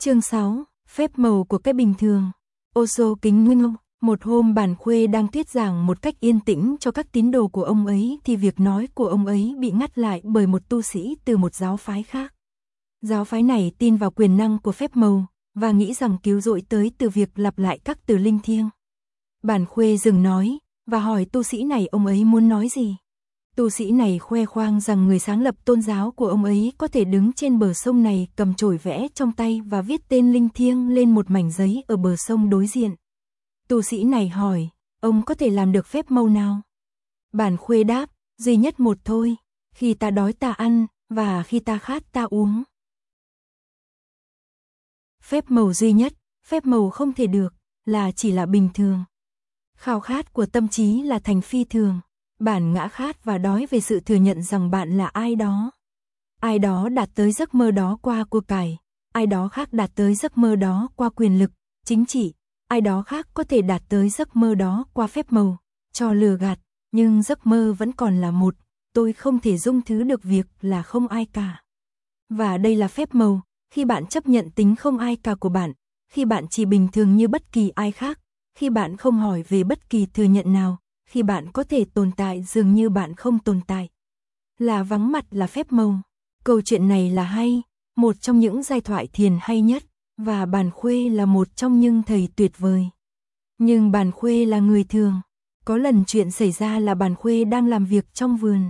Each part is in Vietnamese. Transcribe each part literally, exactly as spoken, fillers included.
Chương sáu, phép màu của cái bình thường. Ô Sô Kính Nguyên. Một hôm Bản Khuê đang thuyết giảng một cách yên tĩnh cho các tín đồ của ông ấy thì việc nói của ông ấy bị ngắt lại bởi một tu sĩ từ một giáo phái khác. Giáo phái này tin vào quyền năng của phép màu và nghĩ rằng cứu rỗi tới từ việc lặp lại các từ linh thiêng. Bản Khuê dừng nói và hỏi tu sĩ này ông ấy muốn nói gì. Tu sĩ này khoe khoang rằng người sáng lập tôn giáo của ông ấy có thể đứng trên bờ sông này cầm chổi vẽ trong tay và viết tên linh thiêng lên một mảnh giấy ở bờ sông đối diện. Tu sĩ này hỏi, ông có thể làm được phép màu nào? Bản Khuê đáp, duy nhất một thôi, khi ta đói ta ăn, và khi ta khát ta uống. Phép màu duy nhất, phép màu không thể được, là chỉ là bình thường. Khao khát của tâm trí là thành phi thường. Bản ngã khát và đói về sự thừa nhận rằng bạn là ai đó. Ai đó đạt tới giấc mơ đó qua của cải, ai đó khác đạt tới giấc mơ đó qua quyền lực, chính trị, ai đó khác có thể đạt tới giấc mơ đó qua phép màu, cho lừa gạt, nhưng giấc mơ vẫn còn là một, tôi không thể dung thứ được việc là không ai cả. Và đây là phép màu, khi bạn chấp nhận tính không ai cả của bạn, khi bạn chỉ bình thường như bất kỳ ai khác, khi bạn không hỏi về bất kỳ thừa nhận nào, khi bạn có thể tồn tại dường như bạn không tồn tại. Là vắng mặt là phép màu. Câu chuyện này là hay, một trong những giai thoại thiền hay nhất, và Bản Khuê là một trong những thầy tuyệt vời. Nhưng Bản Khuê là người thường. Có lần chuyện xảy ra là Bản Khuê đang làm việc trong vườn.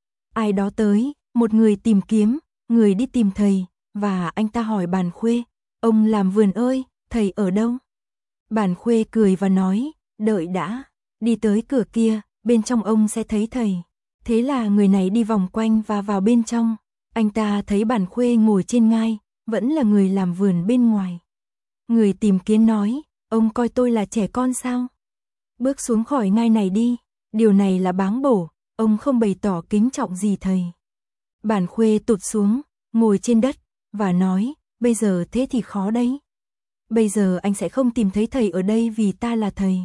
Ai đó tới, một người tìm kiếm, người đi tìm thầy, và anh ta hỏi Bản Khuê, ông làm vườn ơi, thầy ở đâu? Bản Khuê cười và nói, đợi đã. Đi tới cửa kia, bên trong ông sẽ thấy thầy. Thế là người này đi vòng quanh và vào bên trong. Anh ta thấy Bản Khuê ngồi trên ngai, vẫn là người làm vườn bên ngoài. Người tìm kiếm nói, ông coi tôi là trẻ con sao? Bước xuống khỏi ngai này đi, điều này là báng bổ, ông không bày tỏ kính trọng gì thầy. Bản Khuê tụt xuống, ngồi trên đất, và nói, bây giờ thế thì khó đấy. Bây giờ anh sẽ không tìm thấy thầy ở đây vì ta là thầy.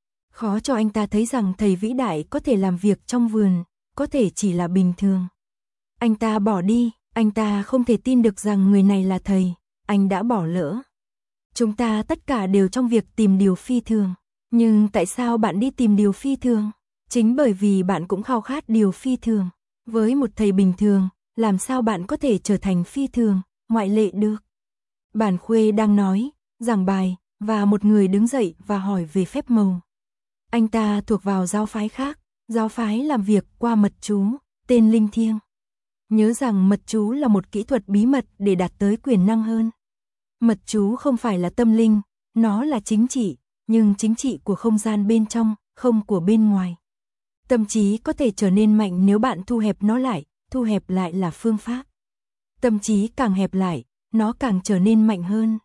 Khó cho anh ta thấy rằng thầy vĩ đại có thể làm việc trong vườn, có thể chỉ là bình thường. Anh ta bỏ đi, anh ta không thể tin được rằng người này là thầy, anh đã bỏ lỡ. Chúng ta tất cả đều trong việc tìm điều phi thường. Nhưng tại sao bạn đi tìm điều phi thường? Chính bởi vì bạn cũng khao khát điều phi thường. Với một thầy bình thường, làm sao bạn có thể trở thành phi thường, ngoại lệ được? Bản Khuê đang nói, giảng bài, và một người đứng dậy và hỏi về phép màu. Anh ta thuộc vào giáo phái khác, giáo phái làm việc qua mật chú, tên linh thiêng. Nhớ rằng mật chú là một kỹ thuật bí mật để đạt tới quyền năng hơn. Mật chú không phải là tâm linh, nó là chính trị, nhưng chính trị của không gian bên trong, không của bên ngoài. Tâm trí có thể trở nên mạnh nếu bạn thu hẹp nó lại, thu hẹp lại là phương pháp. Tâm trí càng hẹp lại, nó càng trở nên mạnh hơn.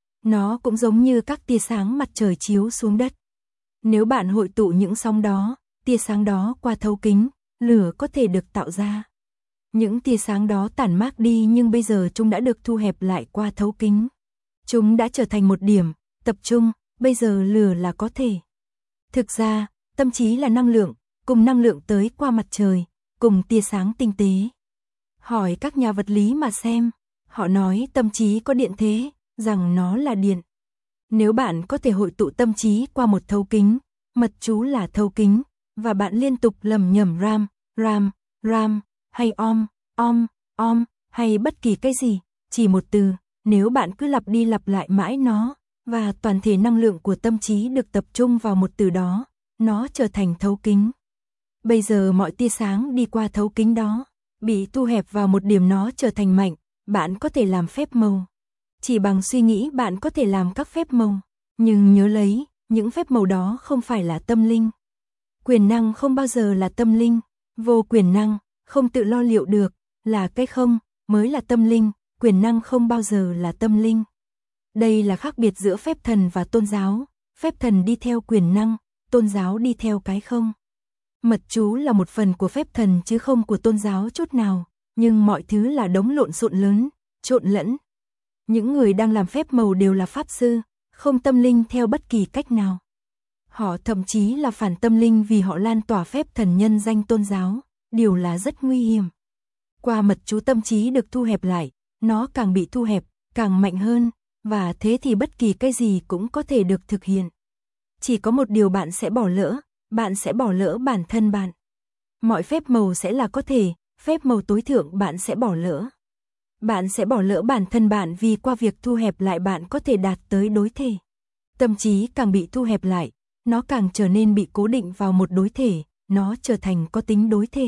Nó cũng giống như các tia sáng mặt trời chiếu xuống đất. Nếu bạn hội tụ những sóng đó, tia sáng đó qua thấu kính, lửa có thể được tạo ra. Những tia sáng đó tản mát đi nhưng bây giờ chúng đã được thu hẹp lại qua thấu kính. Chúng đã trở thành một điểm, tập trung, bây giờ lửa là có thể. Thực ra, tâm trí là năng lượng, cùng năng lượng tới qua mặt trời, cùng tia sáng tinh tế. Hỏi các nhà vật lý mà xem, họ nói tâm trí có điện thế, rằng nó là điện. Nếu bạn có thể hội tụ tâm trí qua một thấu kính, mật chú là thấu kính, và bạn liên tục lầm nhầm ram, ram, ram, hay om, om, om, hay bất kỳ cái gì, chỉ một từ, nếu bạn cứ lặp đi lặp lại mãi nó, và toàn thể năng lượng của tâm trí được tập trung vào một từ đó, nó trở thành thấu kính. Bây giờ mọi tia sáng đi qua thấu kính đó, bị thu hẹp vào một điểm nó trở thành mạnh, bạn có thể làm phép màu. Chỉ bằng suy nghĩ bạn có thể làm các phép màu, nhưng nhớ lấy, những phép màu đó không phải là tâm linh. Quyền năng không bao giờ là tâm linh, vô quyền năng, không tự lo liệu được, là cái không, mới là tâm linh, quyền năng không bao giờ là tâm linh. Đây là khác biệt giữa phép thần và tôn giáo, phép thần đi theo quyền năng, tôn giáo đi theo cái không. Mật chú là một phần của phép thần chứ không của tôn giáo chút nào, nhưng mọi thứ là đống lộn xộn lớn, trộn lẫn. Những người đang làm phép màu đều là pháp sư, không tâm linh theo bất kỳ cách nào. Họ thậm chí là phản tâm linh vì họ lan tỏa phép thần nhân danh tôn giáo, điều là rất nguy hiểm. Qua mật chú tâm trí được thu hẹp lại, nó càng bị thu hẹp, càng mạnh hơn, và thế thì bất kỳ cái gì cũng có thể được thực hiện. Chỉ có một điều bạn sẽ bỏ lỡ, bạn sẽ bỏ lỡ bản thân bạn. Mọi phép màu sẽ là có thể, phép màu tối thượng bạn sẽ bỏ lỡ. Bạn sẽ bỏ lỡ bản thân bạn vì qua việc thu hẹp lại bạn có thể đạt tới đối thể. Tâm trí càng bị thu hẹp lại, nó càng trở nên bị cố định vào một đối thể, nó trở thành có tính đối thể.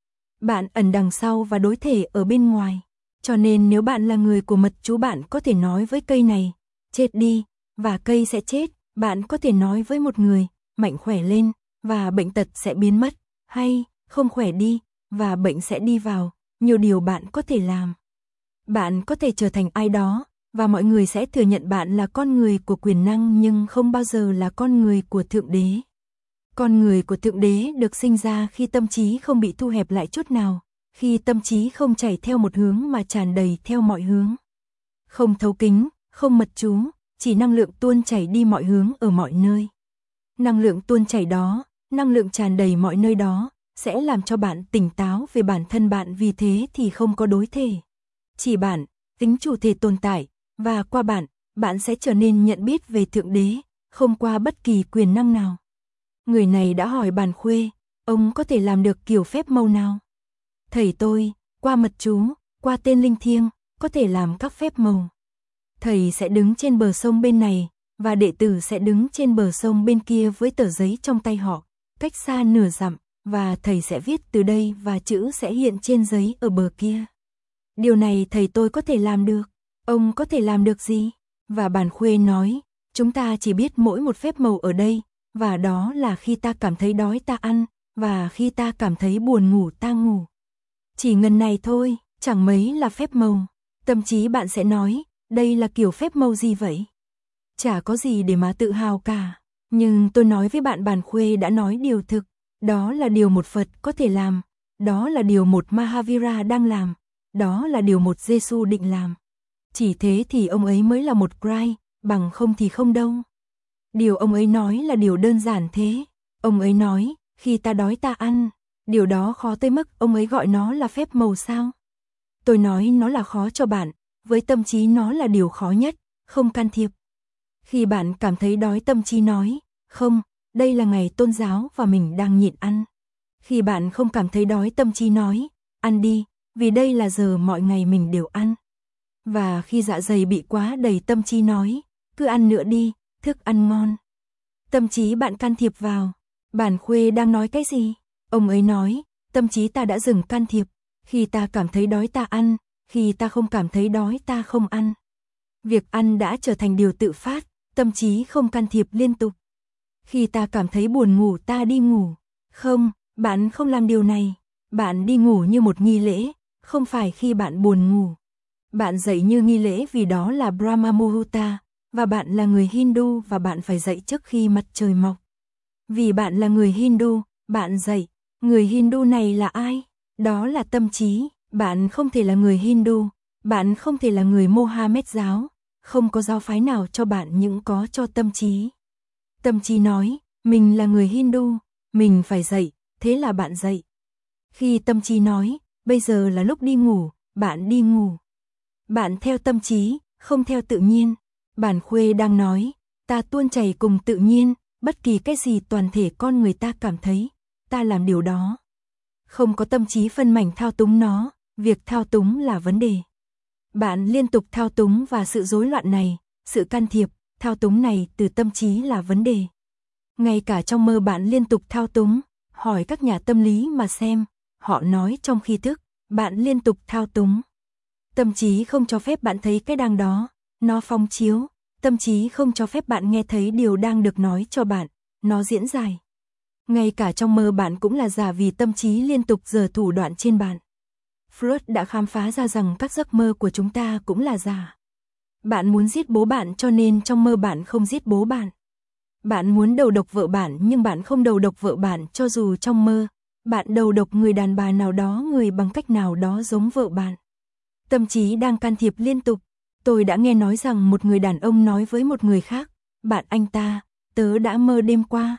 Bạn ẩn đằng sau và đối thể ở bên ngoài. Cho nên nếu bạn là người của mật chú bạn có thể nói với cây này, chết đi, và cây sẽ chết. Bạn có thể nói với một người, mạnh khỏe lên, và bệnh tật sẽ biến mất, hay, không khỏe đi, và bệnh sẽ đi vào, nhiều điều bạn có thể làm. Bạn có thể trở thành ai đó, và mọi người sẽ thừa nhận bạn là con người của quyền năng nhưng không bao giờ là con người của Thượng Đế. Con người của Thượng Đế được sinh ra khi tâm trí không bị thu hẹp lại chút nào, khi tâm trí không chảy theo một hướng mà tràn đầy theo mọi hướng. Không thấu kính, không mật chú, chỉ năng lượng tuôn chảy đi mọi hướng ở mọi nơi. Năng lượng tuôn chảy đó, năng lượng tràn đầy mọi nơi đó, sẽ làm cho bạn tỉnh táo về bản thân bạn, vì thế thì không có đối thể. Chỉ bạn, tính chủ thể tồn tại, và qua bạn, bạn sẽ trở nên nhận biết về Thượng Đế, không qua bất kỳ quyền năng nào. Người này đã hỏi Bàn Khuê, ông có thể làm được kiểu phép màu nào? Thầy tôi, qua mật chú, qua tên linh thiêng, có thể làm các phép màu. Thầy sẽ đứng trên bờ sông bên này, và đệ tử sẽ đứng trên bờ sông bên kia với tờ giấy trong tay họ, cách xa nửa dặm, và thầy sẽ viết từ đây và chữ sẽ hiện trên giấy ở bờ kia. Điều này thầy tôi có thể làm được. Ông có thể làm được gì? Và Bàn Khuê nói, chúng ta chỉ biết mỗi một phép màu ở đây, và đó là khi ta cảm thấy đói ta ăn, và khi ta cảm thấy buồn ngủ ta ngủ. Chỉ ngần này thôi, chẳng mấy là phép màu. Tâm trí bạn sẽ nói, đây là kiểu phép màu gì vậy? Chả có gì để mà tự hào cả. Nhưng tôi nói với bạn, Bàn Khuê đã nói điều thực. Đó là điều một Phật có thể làm. Đó là điều một Mahavira đang làm. Đó là điều một Giêsu định làm. Chỉ thế thì ông ấy mới là một Christ, bằng không thì không đâu. Điều ông ấy nói là điều đơn giản thế. Ông ấy nói, khi ta đói ta ăn. Điều đó khó tới mức ông ấy gọi nó là phép màu sao? Tôi nói nó là khó cho bạn, với tâm trí nó là điều khó nhất, không can thiệp. Khi bạn cảm thấy đói, tâm trí nói, không, đây là ngày tôn giáo và mình đang nhịn ăn. Khi bạn không cảm thấy đói, tâm trí nói, ăn đi, vì đây là giờ mọi ngày mình đều ăn. Và khi dạ dày bị quá đầy, tâm trí nói, cứ ăn nữa đi, thức ăn ngon. Tâm trí bạn can thiệp vào. Bàn Khuê đang nói cái gì? Ông ấy nói, tâm trí ta đã dừng can thiệp. Khi ta cảm thấy đói ta ăn, khi ta không cảm thấy đói ta không ăn. Việc ăn đã trở thành điều tự phát, tâm trí không can thiệp liên tục. Khi ta cảm thấy buồn ngủ ta đi ngủ. Không, bạn không làm điều này. Bạn đi ngủ như một nghi lễ, không phải khi bạn buồn ngủ. Bạn dậy như nghi lễ vì đó là Brahma Muhurta, và bạn là người Hindu và bạn phải dậy trước khi mặt trời mọc. Vì bạn là người Hindu, bạn dậy. Người Hindu này là ai? Đó là tâm trí. Bạn không thể là người Hindu, bạn không thể là người Mohammed giáo, không có giáo phái nào cho bạn những có cho tâm trí. Tâm trí nói, mình là người Hindu, mình phải dậy, thế là bạn dậy. Khi tâm trí nói, bây giờ là lúc đi ngủ, bạn đi ngủ. Bạn theo tâm trí, không theo tự nhiên. Bàn Khuê đang nói, ta tuôn chảy cùng tự nhiên, bất kỳ cái gì toàn thể con người ta cảm thấy, ta làm điều đó. Không có tâm trí phân mảnh thao túng nó, việc thao túng là vấn đề. Bạn liên tục thao túng và sự rối loạn này, sự can thiệp, thao túng này từ tâm trí là vấn đề. Ngay cả trong mơ bạn liên tục thao túng, hỏi các nhà tâm lý mà xem, họ nói trong khi thức, bạn liên tục thao túng. Tâm trí không cho phép bạn thấy cái đang đó, nó phóng chiếu, tâm trí không cho phép bạn nghe thấy điều đang được nói cho bạn, nó diễn giải. Ngay cả trong mơ bạn cũng là giả vì tâm trí liên tục giở thủ đoạn trên bạn. Freud đã khám phá ra rằng các giấc mơ của chúng ta cũng là giả. Bạn muốn giết bố bạn cho nên trong mơ bạn không giết bố bạn. Bạn muốn đầu độc vợ bạn nhưng bạn không đầu độc vợ bạn cho dù trong mơ. Bạn đầu độc người đàn bà nào đó, người bằng cách nào đó giống vợ bạn. Tâm trí đang can thiệp liên tục. Tôi đã nghe nói rằng một người đàn ông nói với một người khác, bạn anh ta, tớ đã mơ đêm qua.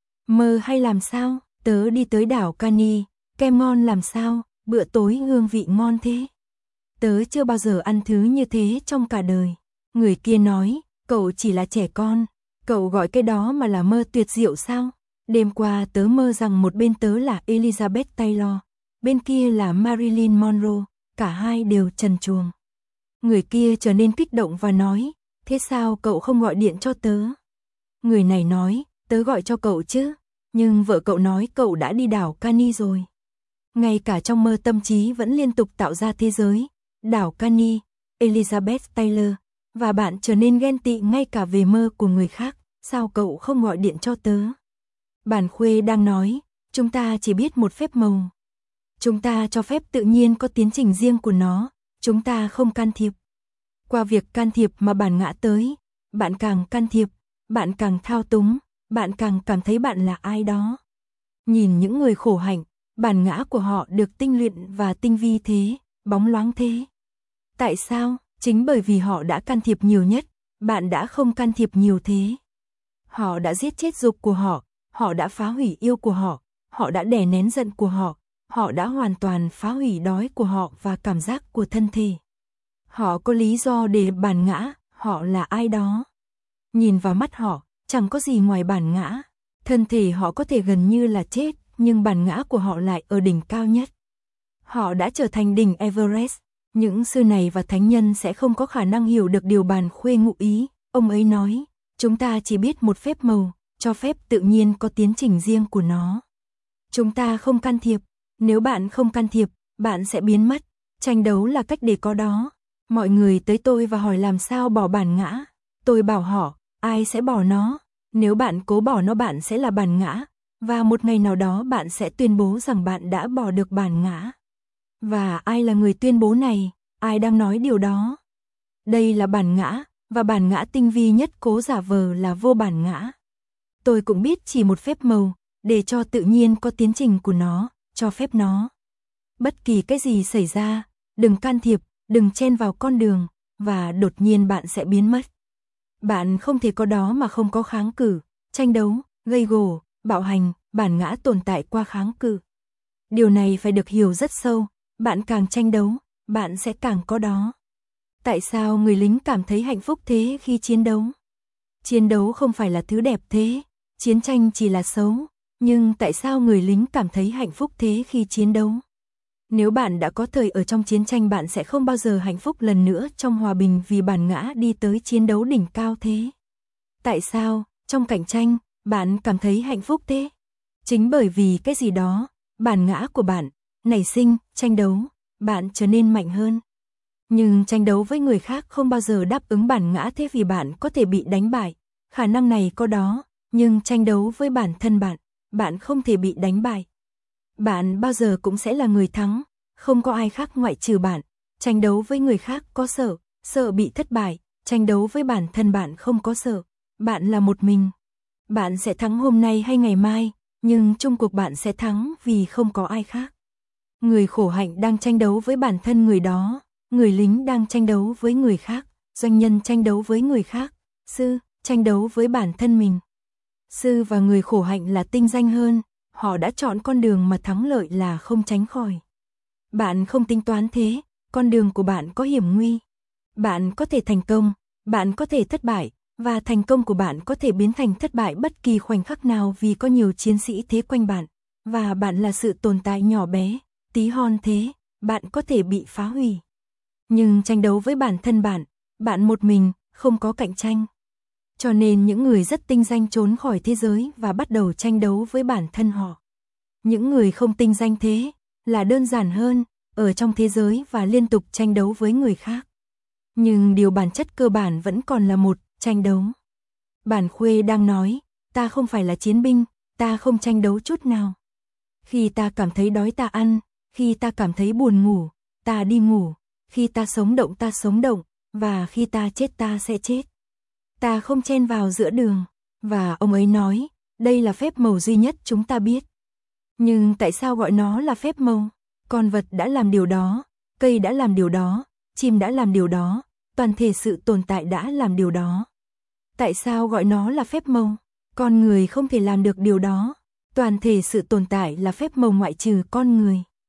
Mơ hay làm sao? Tớ đi tới đảo Cani, kem ngon làm sao, bữa tối hương vị ngon thế. Tớ chưa bao giờ ăn thứ như thế trong cả đời. Người kia nói, cậu chỉ là trẻ con, cậu gọi cái đó mà là mơ tuyệt diệu sao? Đêm qua tớ mơ rằng một bên tớ là Elizabeth Taylor, bên kia là Marilyn Monroe, cả hai đều trần truồng. Người kia trở nên kích động và nói, thế sao cậu không gọi điện cho tớ? Người này nói, tớ gọi cho cậu chứ, nhưng vợ cậu nói cậu đã đi đảo Cani rồi. Ngay cả trong mơ tâm trí vẫn liên tục tạo ra thế giới, đảo Cani, Elizabeth Taylor, và bạn trở nên ghen tị ngay cả về mơ của người khác, sao cậu không gọi điện cho tớ? Bản Khuê đang nói, chúng ta chỉ biết một phép màu. Chúng ta cho phép tự nhiên có tiến trình riêng của nó, chúng ta không can thiệp. Qua việc can thiệp mà bản ngã tới, bạn càng can thiệp, bạn càng thao túng, bạn càng cảm thấy bạn là ai đó. Nhìn những người khổ hạnh, bản ngã của họ được tinh luyện và tinh vi thế, bóng loáng thế. Tại sao? Chính bởi vì họ đã can thiệp nhiều nhất, bạn đã không can thiệp nhiều thế. Họ đã giết chết dục của họ, họ đã phá hủy yêu của họ, họ đã đè nén giận của họ, họ đã hoàn toàn phá hủy đói của họ và cảm giác của thân thể. Họ có lý do để bản ngã, họ là ai đó. Nhìn vào mắt họ, chẳng có gì ngoài bản ngã. Thân thể họ có thể gần như là chết, nhưng bản ngã của họ lại ở đỉnh cao nhất. Họ đã trở thành đỉnh Everest. Những sư này và thánh nhân sẽ không có khả năng hiểu được điều Bản Khuê ngụ ý. Ông ấy nói, chúng ta chỉ biết một phép màu, cho phép tự nhiên có tiến trình riêng của nó. Chúng ta không can thiệp. Nếu bạn không can thiệp, bạn sẽ biến mất. Tranh đấu là cách để có đó. Mọi người tới tôi và hỏi làm sao bỏ bản ngã. Tôi bảo họ, ai sẽ bỏ nó? Nếu bạn cố bỏ nó bạn sẽ là bản ngã. Và một ngày nào đó bạn sẽ tuyên bố rằng bạn đã bỏ được bản ngã. Và ai là người tuyên bố này? Ai đang nói điều đó? Đây là bản ngã, và bản ngã tinh vi nhất cố giả vờ là vô bản ngã. Tôi cũng biết chỉ một phép màu, để cho tự nhiên có tiến trình của nó, cho phép nó. Bất kỳ cái gì xảy ra, đừng can thiệp, đừng chen vào con đường, và đột nhiên bạn sẽ biến mất. Bạn không thể có đó mà không có kháng cự, tranh đấu, gây gổ, bạo hành, bản ngã tồn tại qua kháng cự. Điều này phải được hiểu rất sâu, bạn càng tranh đấu, bạn sẽ càng có đó. Tại sao người lính cảm thấy hạnh phúc thế khi chiến đấu? Chiến đấu không phải là thứ đẹp thế, chiến tranh chỉ là xấu, nhưng tại sao người lính cảm thấy hạnh phúc thế khi chiến đấu? Nếu bạn đã có thời ở trong chiến tranh bạn sẽ không bao giờ hạnh phúc lần nữa trong hòa bình vì bản ngã đi tới chiến đấu đỉnh cao thế. Tại sao, trong cạnh tranh, bạn cảm thấy hạnh phúc thế? Chính bởi vì cái gì đó, bản ngã của bạn, nảy sinh, tranh đấu, bạn trở nên mạnh hơn. Nhưng tranh đấu với người khác không bao giờ đáp ứng bản ngã thế vì bạn có thể bị đánh bại. Khả năng này có đó, nhưng tranh đấu với bản thân bạn, bạn không thể bị đánh bại. Bạn bao giờ cũng sẽ là người thắng, không có ai khác ngoại trừ bạn. Tranh đấu với người khác có sợ, sợ bị thất bại, tranh đấu với bản thân bạn không có sợ. Bạn là một mình. Bạn sẽ thắng hôm nay hay ngày mai, nhưng chung cuộc bạn sẽ thắng vì không có ai khác. Người khổ hạnh đang tranh đấu với bản thân người đó, người lính đang tranh đấu với người khác, doanh nhân tranh đấu với người khác, sư tranh đấu với bản thân mình. Sư và người khổ hạnh là tinh danh hơn, họ đã chọn con đường mà thắng lợi là không tránh khỏi. Bạn không tính toán thế, con đường của bạn có hiểm nguy. Bạn có thể thành công, bạn có thể thất bại, và thành công của bạn có thể biến thành thất bại bất kỳ khoảnh khắc nào vì có nhiều chiến sĩ thế quanh bạn, và bạn là sự tồn tại nhỏ bé, tí hon thế, bạn có thể bị phá hủy. Nhưng tranh đấu với bản thân bạn, bạn một mình, không có cạnh tranh. Cho nên những người rất tinh danh trốn khỏi thế giới và bắt đầu tranh đấu với bản thân họ. Những người không tinh danh thế, là đơn giản hơn, ở trong thế giới và liên tục tranh đấu với người khác. Nhưng điều bản chất cơ bản vẫn còn là một, tranh đấu. Bản Khuê đang nói, ta không phải là chiến binh, ta không tranh đấu chút nào. Khi ta cảm thấy đói ta ăn, khi ta cảm thấy buồn ngủ, ta đi ngủ, khi ta sống động ta sống động, và khi ta chết ta sẽ chết. Ta không chen vào giữa đường, và ông ấy nói, đây là phép màu duy nhất chúng ta biết. Nhưng tại sao gọi nó là phép màu? Con vật đã làm điều đó, cây đã làm điều đó, chim đã làm điều đó, toàn thể sự tồn tại đã làm điều đó. Tại sao gọi nó là phép màu? Con người không thể làm được điều đó. Toàn thể sự tồn tại là phép màu ngoại trừ con người.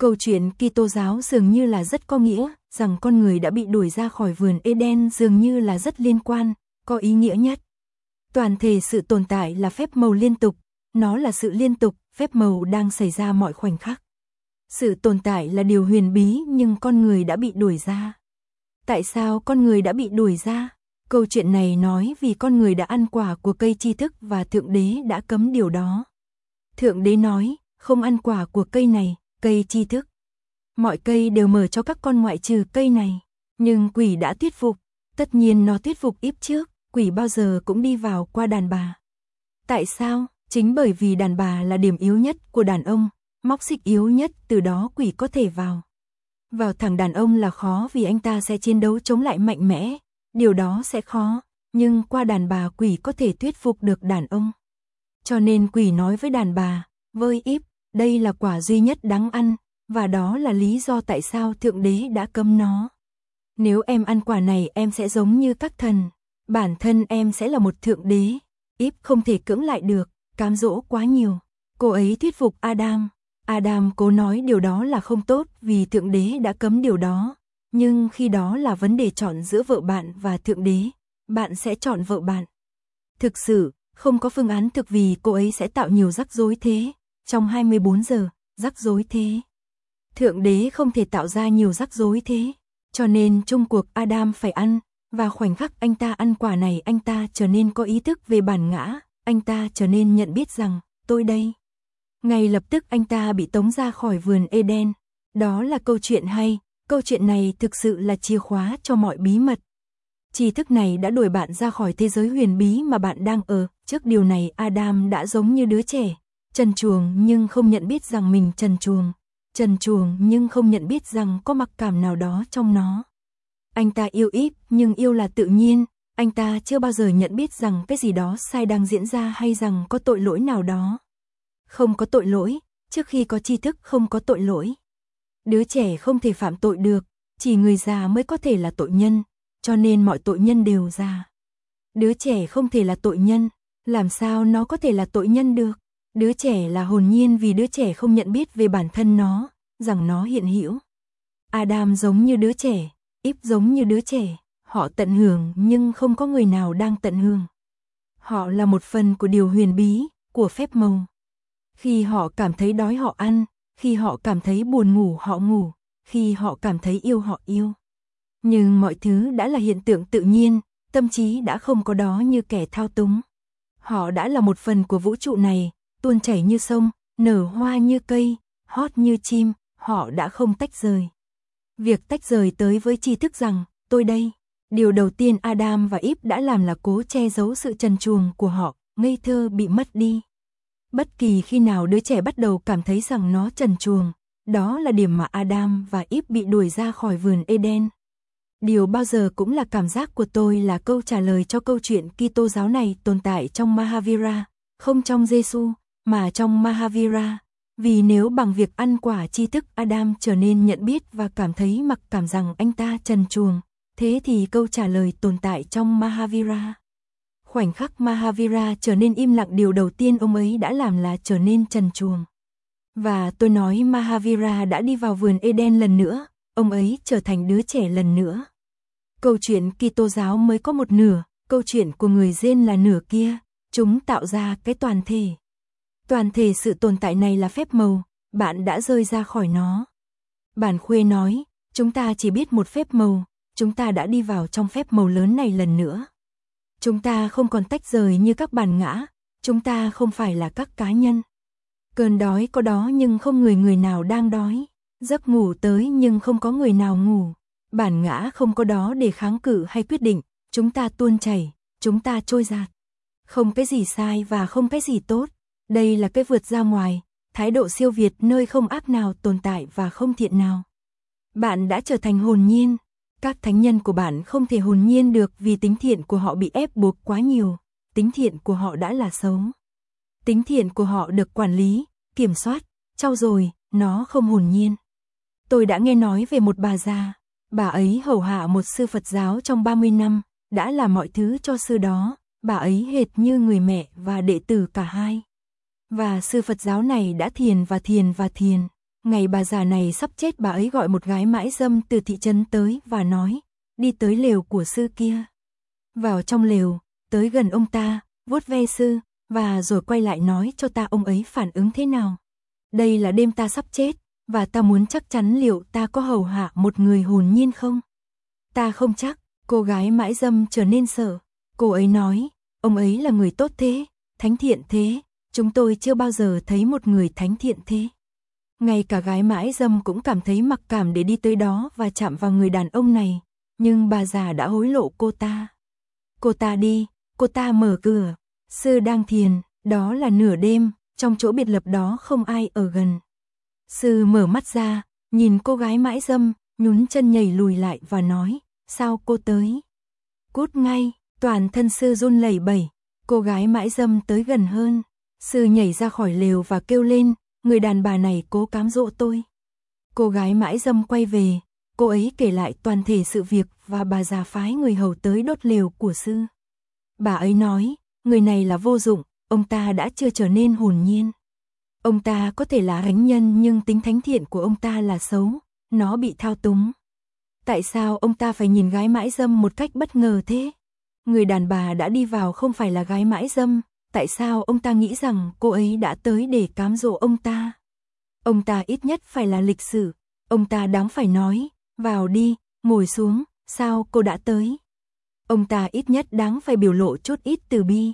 Câu chuyện Kitô giáo dường như là rất có nghĩa, rằng con người đã bị đuổi ra khỏi vườn Eden dường như là rất liên quan, có ý nghĩa nhất. Toàn thể sự tồn tại là phép màu liên tục, nó là sự liên tục, phép màu đang xảy ra mọi khoảnh khắc. Sự tồn tại là điều huyền bí nhưng con người đã bị đuổi ra. Tại sao con người đã bị đuổi ra? Câu chuyện này nói vì con người đã ăn quả của cây tri thức và Thượng Đế đã cấm điều đó. Thượng Đế nói, không ăn quả của cây này, cây tri thức. Mọi cây đều mở cho các con ngoại trừ cây này. Nhưng quỷ đã thuyết phục, tất nhiên nó thuyết phục Íp trước, quỷ bao giờ cũng đi vào qua đàn bà. Tại sao? Chính bởi vì đàn bà là điểm yếu nhất của đàn ông, móc xích yếu nhất, từ đó quỷ có thể vào. Vào thẳng đàn ông là khó vì anh ta sẽ chiến đấu chống lại mạnh mẽ, điều đó sẽ khó, nhưng qua đàn bà quỷ có thể thuyết phục được đàn ông. Cho nên quỷ nói với đàn bà, với Íp, đây là quả duy nhất đáng ăn, và đó là lý do tại sao Thượng Đế đã cấm nó. Nếu em ăn quả này em sẽ giống như các thần, bản thân em sẽ là một thượng đế. Íp không thể cưỡng lại được, cám dỗ quá nhiều. Cô ấy thuyết phục Adam. Adam cố nói điều đó là không tốt vì Thượng Đế đã cấm điều đó. Nhưng khi đó là vấn đề chọn giữa vợ bạn và Thượng Đế, bạn sẽ chọn vợ bạn. Thực sự, không có phương án thực vì cô ấy sẽ tạo nhiều rắc rối thế. Trong hai mươi bốn giờ, rắc rối thế. Thượng Đế không thể tạo ra nhiều rắc rối thế. Cho nên chung cuộc Adam phải ăn, và khoảnh khắc anh ta ăn quả này anh ta trở nên có ý thức về bản ngã, anh ta trở nên nhận biết rằng, tôi đây. Ngay lập tức anh ta bị tống ra khỏi vườn Eden. Đó là câu chuyện hay, câu chuyện này thực sự là chìa khóa cho mọi bí mật. Tri thức này đã đuổi bạn ra khỏi thế giới huyền bí mà bạn đang ở. Trước điều này Adam đã giống như đứa trẻ, trần truồng nhưng không nhận biết rằng mình trần truồng. Trần truồng nhưng không nhận biết rằng có mặc cảm nào đó trong nó. Anh ta yêu Íp nhưng yêu là tự nhiên, anh ta chưa bao giờ nhận biết rằng cái gì đó sai đang diễn ra hay rằng có tội lỗi nào đó. Không có tội lỗi, trước khi có tri thức không có tội lỗi. Đứa trẻ không thể phạm tội được, chỉ người già mới có thể là tội nhân, cho nên mọi tội nhân đều già. Đứa trẻ không thể là tội nhân, làm sao nó có thể là tội nhân được? Đứa trẻ là hồn nhiên vì đứa trẻ không nhận biết về bản thân nó, rằng nó hiện hữu. Adam giống như đứa trẻ, Íp giống như đứa trẻ, họ tận hưởng nhưng không có người nào đang tận hưởng. Họ là một phần của điều huyền bí, của phép màu. Khi họ cảm thấy đói họ ăn, khi họ cảm thấy buồn ngủ họ ngủ, khi họ cảm thấy yêu họ yêu. Nhưng mọi thứ đã là hiện tượng tự nhiên, tâm trí đã không có đó như kẻ thao túng. Họ đã là một phần của vũ trụ này, tuôn chảy như sông, nở hoa như cây, hót như chim, họ đã không tách rời. Việc tách rời tới với tri thức rằng, tôi đây. Điều đầu tiên Adam và Íp đã làm là cố che giấu sự trần truồng của họ, ngây thơ bị mất đi. Bất kỳ khi nào đứa trẻ bắt đầu cảm thấy rằng nó trần truồng, đó là điểm mà Adam và Íp bị đuổi ra khỏi vườn Eden. Điều bao giờ cũng là cảm giác của tôi là câu trả lời cho câu chuyện Kitô giáo này tồn tại trong Mahavira, không trong Giêsu, mà trong Mahavira. Vì nếu bằng việc ăn quả tri thức Adam trở nên nhận biết và cảm thấy mặc cảm rằng anh ta trần truồng, thế thì câu trả lời tồn tại trong Mahavira. Khoảnh khắc Mahavira trở nên im lặng, điều đầu tiên ông ấy đã làm là trở nên trần truồng. Và tôi nói Mahavira đã đi vào vườn Eden lần nữa, ông ấy trở thành đứa trẻ lần nữa. Câu chuyện Kitô giáo mới có một nửa, câu chuyện của người Gen là nửa kia, chúng tạo ra cái toàn thể. Toàn thể sự tồn tại này là phép màu, bạn đã rơi ra khỏi nó. Bản Khuê nói, chúng ta chỉ biết một phép màu, chúng ta đã đi vào trong phép màu lớn này lần nữa. Chúng ta không còn tách rời như các bản ngã, chúng ta không phải là các cá nhân. Cơn đói có đó nhưng không người người nào đang đói, giấc ngủ tới nhưng không có người nào ngủ. Bản ngã không có đó để kháng cự hay quyết định, chúng ta tuôn chảy, chúng ta trôi dạt. Không cái gì sai và không cái gì tốt. Đây là cái vượt ra ngoài, thái độ siêu việt nơi không ác nào tồn tại và không thiện nào. Bạn đã trở thành hồn nhiên. Các thánh nhân của bạn không thể hồn nhiên được vì tính thiện của họ bị ép buộc quá nhiều. Tính thiện của họ đã là xấu. Tính thiện của họ được quản lý, kiểm soát, trau dồi, nó không hồn nhiên. Tôi đã nghe nói về một bà già. Bà ấy hầu hạ một sư Phật giáo trong ba mươi năm, đã làm mọi thứ cho sư đó. Bà ấy hệt như người mẹ và đệ tử cả hai. Và sư Phật giáo này đã thiền và thiền và thiền. Ngày bà già này sắp chết, bà ấy gọi một gái mãi dâm từ thị trấn tới và nói, đi tới lều của sư kia. Vào trong lều, tới gần ông ta, vuốt ve sư, và rồi quay lại nói cho ta ông ấy phản ứng thế nào. Đây là đêm ta sắp chết, và ta muốn chắc chắn liệu ta có hầu hạ một người hồn nhiên không? Ta không chắc. Cô gái mãi dâm trở nên sợ. Cô ấy nói, ông ấy là người tốt thế, thánh thiện thế, chúng tôi chưa bao giờ thấy một người thánh thiện thế. Ngay cả gái mãi dâm cũng cảm thấy mặc cảm để đi tới đó và chạm vào người đàn ông này, nhưng bà già đã hối lộ cô ta. Cô ta đi, cô ta mở cửa, sư đang thiền, đó là nửa đêm, trong chỗ biệt lập đó không ai ở gần. Sư mở mắt ra, nhìn cô gái mãi dâm, nhún chân nhảy lùi lại và nói, sao cô tới? Cút ngay, toàn thân sư run lẩy bẩy, cô gái mãi dâm tới gần hơn. Sư nhảy ra khỏi lều và kêu lên, người đàn bà này cố cám dỗ tôi. Cô gái mãi dâm quay về, cô ấy kể lại toàn thể sự việc và bà già phái người hầu tới đốt lều của sư. Bà ấy nói, người này là vô dụng, ông ta đã chưa trở nên hồn nhiên. Ông ta có thể là thánh nhân nhưng tính thánh thiện của ông ta là xấu, nó bị thao túng. Tại sao ông ta phải nhìn gái mãi dâm một cách bất ngờ thế? Người đàn bà đã đi vào không phải là gái mãi dâm, tại sao ông ta nghĩ rằng cô ấy đã tới để cám dỗ ông ta? Ông ta ít nhất phải là lịch sự, ông ta đáng phải nói, vào đi, ngồi xuống, sao cô đã tới? Ông ta ít nhất đáng phải biểu lộ chút ít từ bi.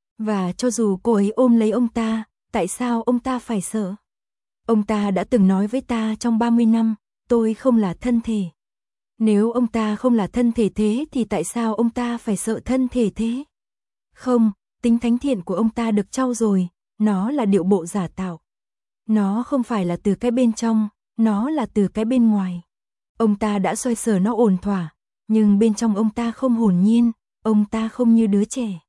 Và cho dù cô ấy ôm lấy ông ta, tại sao ông ta phải sợ? Ông ta đã từng nói với ta trong ba mươi năm, tôi không là thân thể. Nếu ông ta không là thân thể thế thì tại sao ông ta phải sợ thân thể thế? Không, tính thánh thiện của ông ta được trau dồi, nó là điệu bộ giả tạo. Nó không phải là từ cái bên trong, nó là từ cái bên ngoài. Ông ta đã xoay sở nó ổn thỏa, nhưng bên trong ông ta không hồn nhiên, ông ta không như đứa trẻ.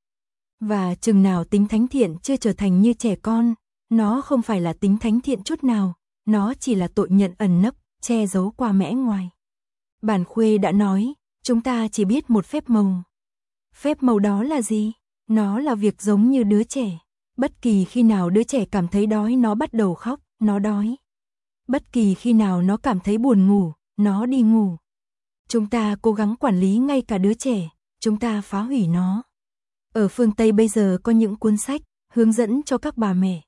Và chừng nào tính thánh thiện chưa trở thành như trẻ con, nó không phải là tính thánh thiện chút nào, nó chỉ là tội nhận ẩn nấp, che giấu qua mẽ ngoài. Bản Khuê đã nói, chúng ta chỉ biết một phép màu. Phép màu đó là gì? Nó là việc giống như đứa trẻ. Bất kỳ khi nào đứa trẻ cảm thấy đói nó bắt đầu khóc, nó đói. Bất kỳ khi nào nó cảm thấy buồn ngủ, nó đi ngủ. Chúng ta cố gắng quản lý ngay cả đứa trẻ, chúng ta phá hủy nó. Ở phương Tây bây giờ có những cuốn sách hướng dẫn cho các bà mẹ.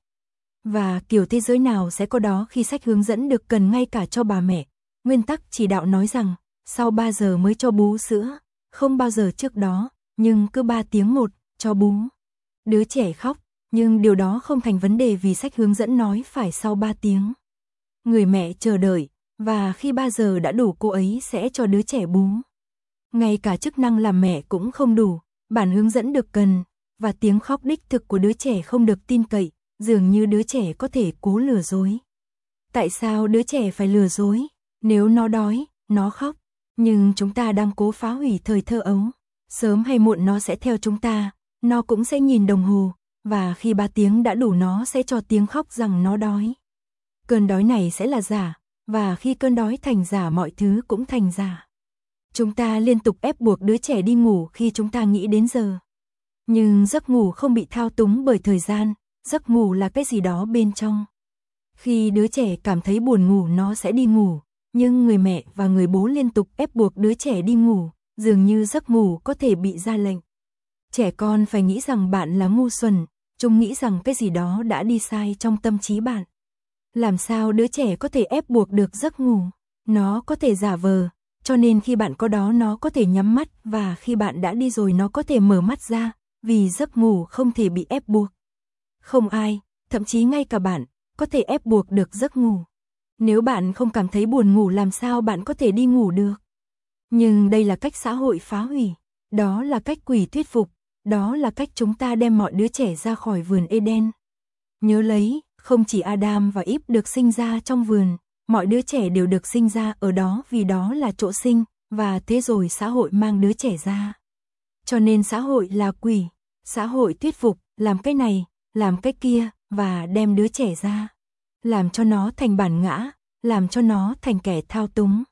Và kiểu thế giới nào sẽ có đó khi sách hướng dẫn được cần ngay cả cho bà mẹ. Nguyên tắc chỉ đạo nói rằng, sau ba giờ mới cho bú sữa, không bao giờ trước đó, nhưng cứ ba tiếng một, cho bú. Đứa trẻ khóc, nhưng điều đó không thành vấn đề vì sách hướng dẫn nói phải sau ba tiếng. Người mẹ chờ đợi, và khi ba giờ đã đủ cô ấy sẽ cho đứa trẻ bú. Ngay cả chức năng làm mẹ cũng không đủ, bản hướng dẫn được cần, và tiếng khóc đích thực của đứa trẻ không được tin cậy, dường như đứa trẻ có thể cố lừa dối. Tại sao đứa trẻ phải lừa dối? Nếu nó đói, nó khóc, nhưng chúng ta đang cố phá hủy thời thơ ấu. Sớm hay muộn nó sẽ theo chúng ta, nó cũng sẽ nhìn đồng hồ, và khi ba tiếng đã đủ nó sẽ cho tiếng khóc rằng nó đói. Cơn đói này sẽ là giả, và khi cơn đói thành giả mọi thứ cũng thành giả. Chúng ta liên tục ép buộc đứa trẻ đi ngủ khi chúng ta nghĩ đến giờ. Nhưng giấc ngủ không bị thao túng bởi thời gian, giấc ngủ là cái gì đó bên trong. Khi đứa trẻ cảm thấy buồn ngủ nó sẽ đi ngủ, nhưng người mẹ và người bố liên tục ép buộc đứa trẻ đi ngủ, dường như giấc ngủ có thể bị ra lệnh. Trẻ con phải nghĩ rằng bạn là ngu xuẩn, chúng nghĩ rằng cái gì đó đã đi sai trong tâm trí bạn. Làm sao đứa trẻ có thể ép buộc được giấc ngủ? Nó có thể giả vờ, cho nên khi bạn có đó nó có thể nhắm mắt và khi bạn đã đi rồi nó có thể mở mắt ra, vì giấc ngủ không thể bị ép buộc. Không ai, thậm chí ngay cả bạn, có thể ép buộc được giấc ngủ. Nếu bạn không cảm thấy buồn ngủ làm sao bạn có thể đi ngủ được? Nhưng đây là cách xã hội phá hủy, đó là cách quỷ thuyết phục, đó là cách chúng ta đem mọi đứa trẻ ra khỏi vườn Eden. Nhớ lấy, không chỉ Adam và Eve được sinh ra trong vườn, mọi đứa trẻ đều được sinh ra ở đó vì đó là chỗ sinh, và thế rồi xã hội mang đứa trẻ ra. Cho nên xã hội là quỷ, xã hội thuyết phục, làm cái này, làm cái kia, và đem đứa trẻ ra. Làm cho nó thành bản ngã, làm cho nó thành kẻ thao túng.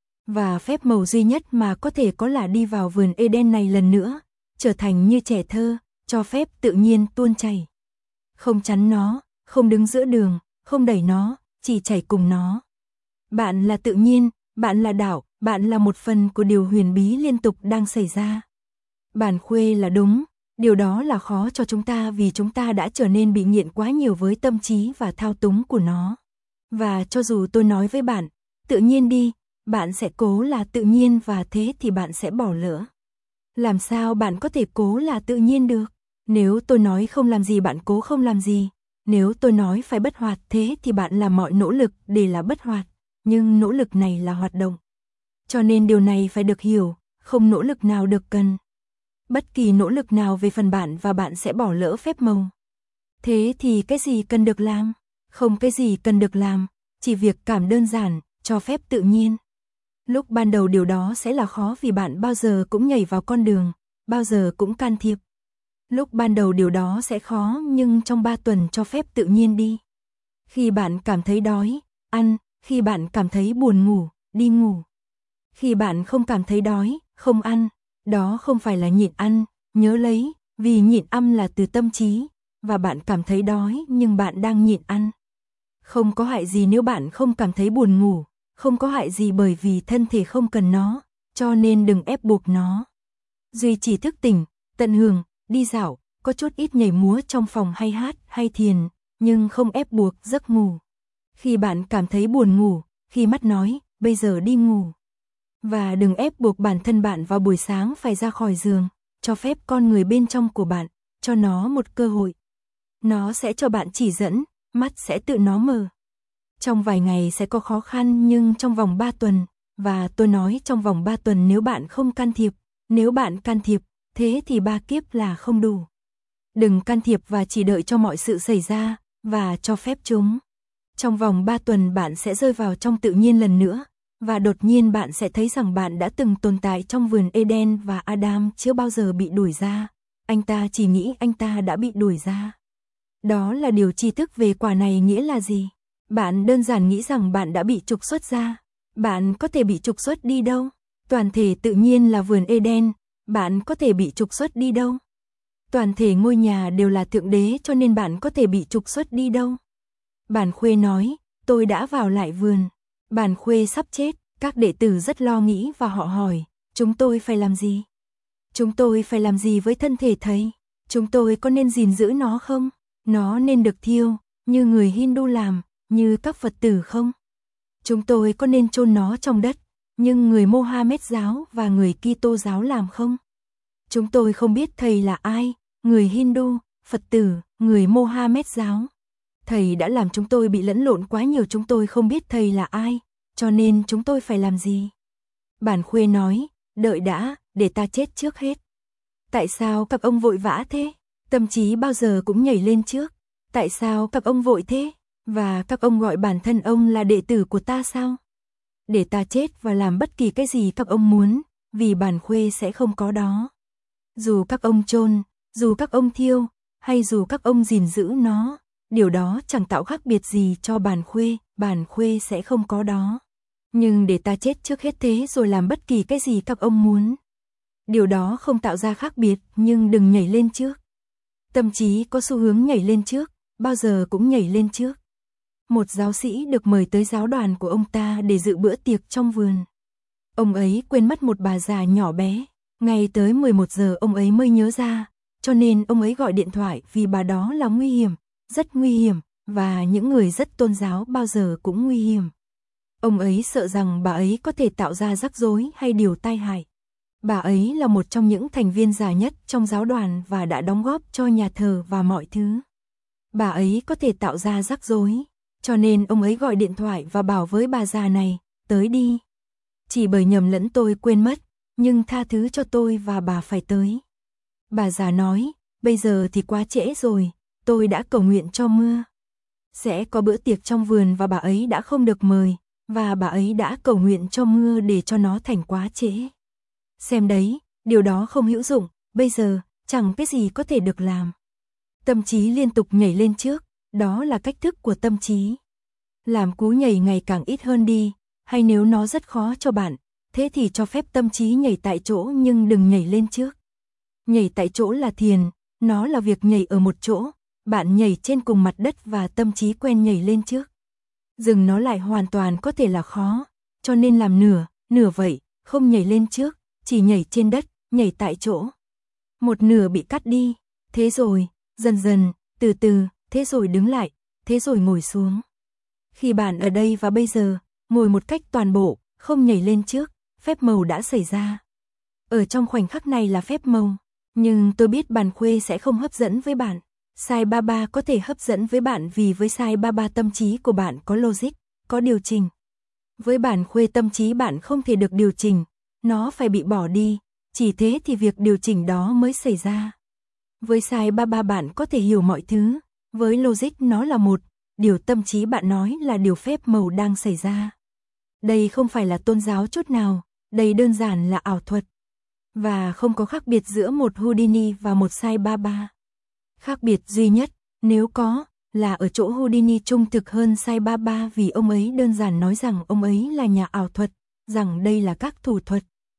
Và phép màu duy nhất mà có thể có là đi vào vườn Eden này lần nữa, trở thành như trẻ thơ, cho phép tự nhiên tuôn chảy. Không chắn nó, không đứng giữa đường, không đẩy nó, chỉ chảy cùng nó. Bạn là tự nhiên, bạn là đạo, bạn là một phần của điều huyền bí liên tục đang xảy ra. Bản khuê là đúng, điều đó là khó cho chúng ta vì chúng ta đã trở nên bị nghiện quá nhiều với tâm trí và thao túng của nó. Và cho dù tôi nói với bạn, tự nhiên đi, bạn sẽ cố là tự nhiên và thế thì bạn sẽ bỏ lỡ. Làm sao bạn có thể cố là tự nhiên được? Nếu tôi nói không làm gì bạn cố không làm gì. Nếu tôi nói phải bất hoạt thế thì bạn làm mọi nỗ lực để là bất hoạt. Nhưng nỗ lực này là hoạt động. Cho nên điều này phải được hiểu, không nỗ lực nào được cần. Bất kỳ nỗ lực nào về phần bạn và bạn sẽ bỏ lỡ phép màu. Thế thì cái gì cần được làm? Không cái gì cần được làm, chỉ việc cảm đơn giản, cho phép tự nhiên. Lúc ban đầu điều đó sẽ là khó vì bạn bao giờ cũng nhảy vào con đường, bao giờ cũng can thiệp. Lúc ban đầu điều đó sẽ khó nhưng trong ba tuần cho phép tự nhiên đi. Khi bạn cảm thấy đói, ăn, khi bạn cảm thấy buồn ngủ, đi ngủ. Khi bạn không cảm thấy đói, không ăn, đó không phải là nhịn ăn, nhớ lấy, vì nhịn ăn là từ tâm trí, và bạn cảm thấy đói nhưng bạn đang nhịn ăn. Không có hại gì nếu bạn không cảm thấy buồn ngủ, không có hại gì bởi vì thân thể không cần nó, cho nên đừng ép buộc nó. Duy trì thức tỉnh, tận hưởng, đi dạo, có chút ít nhảy múa trong phòng hay hát hay thiền, nhưng không ép buộc giấc ngủ. Khi bạn cảm thấy buồn ngủ, khi mắt nói, bây giờ đi ngủ. Và đừng ép buộc bản thân bạn vào buổi sáng phải ra khỏi giường, cho phép con người bên trong của bạn, cho nó một cơ hội. Nó sẽ cho bạn chỉ dẫn, mắt sẽ tự nó mở. Trong vài ngày sẽ có khó khăn nhưng trong vòng ba tuần, và tôi nói trong vòng ba tuần nếu bạn không can thiệp, nếu bạn can thiệp, thế thì ba kiếp là không đủ. Đừng can thiệp và chỉ đợi cho mọi sự xảy ra, và cho phép chúng. Trong vòng ba tuần bạn sẽ rơi vào trong tự nhiên lần nữa, và đột nhiên bạn sẽ thấy rằng bạn đã từng tồn tại trong vườn Eden và Adam chưa bao giờ bị đuổi ra. Anh ta chỉ nghĩ anh ta đã bị đuổi ra. Đó là điều tri thức về quả này nghĩa là gì? Bạn đơn giản nghĩ rằng bạn đã bị trục xuất ra. Bạn có thể bị trục xuất đi đâu? Toàn thể tự nhiên là vườn Eden, bạn có thể bị trục xuất đi đâu? Toàn thể ngôi nhà đều là Thượng Đế cho nên bạn có thể bị trục xuất đi đâu? Bản Khuê nói, tôi đã vào lại vườn. Bản Khuê sắp chết, các đệ tử rất lo nghĩ và họ hỏi, chúng tôi phải làm gì? Chúng tôi phải làm gì với thân thể thầy? Chúng tôi có nên gìn giữ nó không? Nó nên được thiêu, như người Hindu làm, như các Phật tử không? Chúng tôi có nên chôn nó trong đất, nhưng người Mohammed giáo và người Kitô giáo làm không? Chúng tôi không biết thầy là ai, người Hindu, Phật tử, người Mohammed giáo. Thầy đã làm chúng tôi bị lẫn lộn quá nhiều, chúng tôi không biết thầy là ai, cho nên chúng tôi phải làm gì? Bản Khuê nói, đợi đã, để ta chết trước hết. Tại sao các ông vội vã thế? Tâm trí bao giờ cũng nhảy lên trước. Tại sao các ông vội thế? Và các ông gọi bản thân ông là đệ tử của ta sao? Để ta chết và làm bất kỳ cái gì các ông muốn, vì Bản Khuê sẽ không có đó. Dù các ông chôn, dù các ông thiêu, hay dù các ông gìn giữ nó, điều đó chẳng tạo khác biệt gì cho Bản Khuê, Bản Khuê sẽ không có đó. Nhưng để ta chết trước hết thế rồi làm bất kỳ cái gì các ông muốn. Điều đó không tạo ra khác biệt, nhưng đừng nhảy lên trước. Tâm trí có xu hướng nhảy lên trước, bao giờ cũng nhảy lên trước. Một giáo sĩ được mời tới giáo đoàn của ông ta để dự bữa tiệc trong vườn. Ông ấy quên mất một bà già nhỏ bé, ngay tới mười một giờ ông ấy mới nhớ ra, cho nên ông ấy gọi điện thoại vì bà đó là nguy hiểm, rất nguy hiểm, và những người rất tôn giáo bao giờ cũng nguy hiểm. Ông ấy sợ rằng bà ấy có thể tạo ra rắc rối hay điều tai hại. Bà ấy là một trong những thành viên già nhất trong giáo đoàn và đã đóng góp cho nhà thờ và mọi thứ. Bà ấy có thể tạo ra rắc rối, cho nên ông ấy gọi điện thoại và bảo với bà già này, tới đi. Chỉ bởi nhầm lẫn tôi quên mất, nhưng tha thứ cho tôi và bà phải tới. Bà già nói, bây giờ thì quá trễ rồi, tôi đã cầu nguyện cho mưa. Sẽ có bữa tiệc trong vườn và bà ấy đã không được mời, và bà ấy đã cầu nguyện cho mưa để cho nó thành quá trễ. Xem đấy, điều đó không hữu dụng, bây giờ, chẳng cái gì có thể được làm. Tâm trí liên tục nhảy lên trước, đó là cách thức của tâm trí. Làm cú nhảy ngày càng ít hơn đi, hay nếu nó rất khó cho bạn, thế thì cho phép tâm trí nhảy tại chỗ nhưng đừng nhảy lên trước. Nhảy tại chỗ là thiền, nó là việc nhảy ở một chỗ, bạn nhảy trên cùng mặt đất và tâm trí quen nhảy lên trước. Dừng nó lại hoàn toàn có thể là khó, cho nên làm nửa, nửa vậy, không nhảy lên trước, chỉ nhảy trên đất, nhảy tại chỗ. Một nửa bị cắt đi, thế rồi, dần dần, từ từ, thế rồi đứng lại, thế rồi ngồi xuống. Khi bạn ở đây và bây giờ, ngồi một cách toàn bộ, không nhảy lên trước, phép màu đã xảy ra. Ở trong khoảnh khắc này là phép màu, nhưng tôi biết bàn khuê sẽ không hấp dẫn với bạn. Sai ba ba có thể hấp dẫn với bạn vì với sai ba ba tâm trí của bạn có logic, có điều chỉnh. Với bản khuê tâm trí bạn không thể được điều chỉnh, nó phải bị bỏ đi, chỉ thế thì việc điều chỉnh đó mới xảy ra. Với sai ba ba bạn có thể hiểu mọi thứ, với logic nó là một, điều tâm trí bạn nói là điều phép màu đang xảy ra. Đây không phải là tôn giáo chút nào, đây đơn giản là ảo thuật. Và không có khác biệt giữa một Houdini và một sai ba ba. Khác biệt duy nhất, nếu có, là ở chỗ Houdini trung thực hơn sai ba ba vì ông ấy đơn giản nói rằng ông ấy là nhà ảo thuật, rằng đây là các thủ thuật.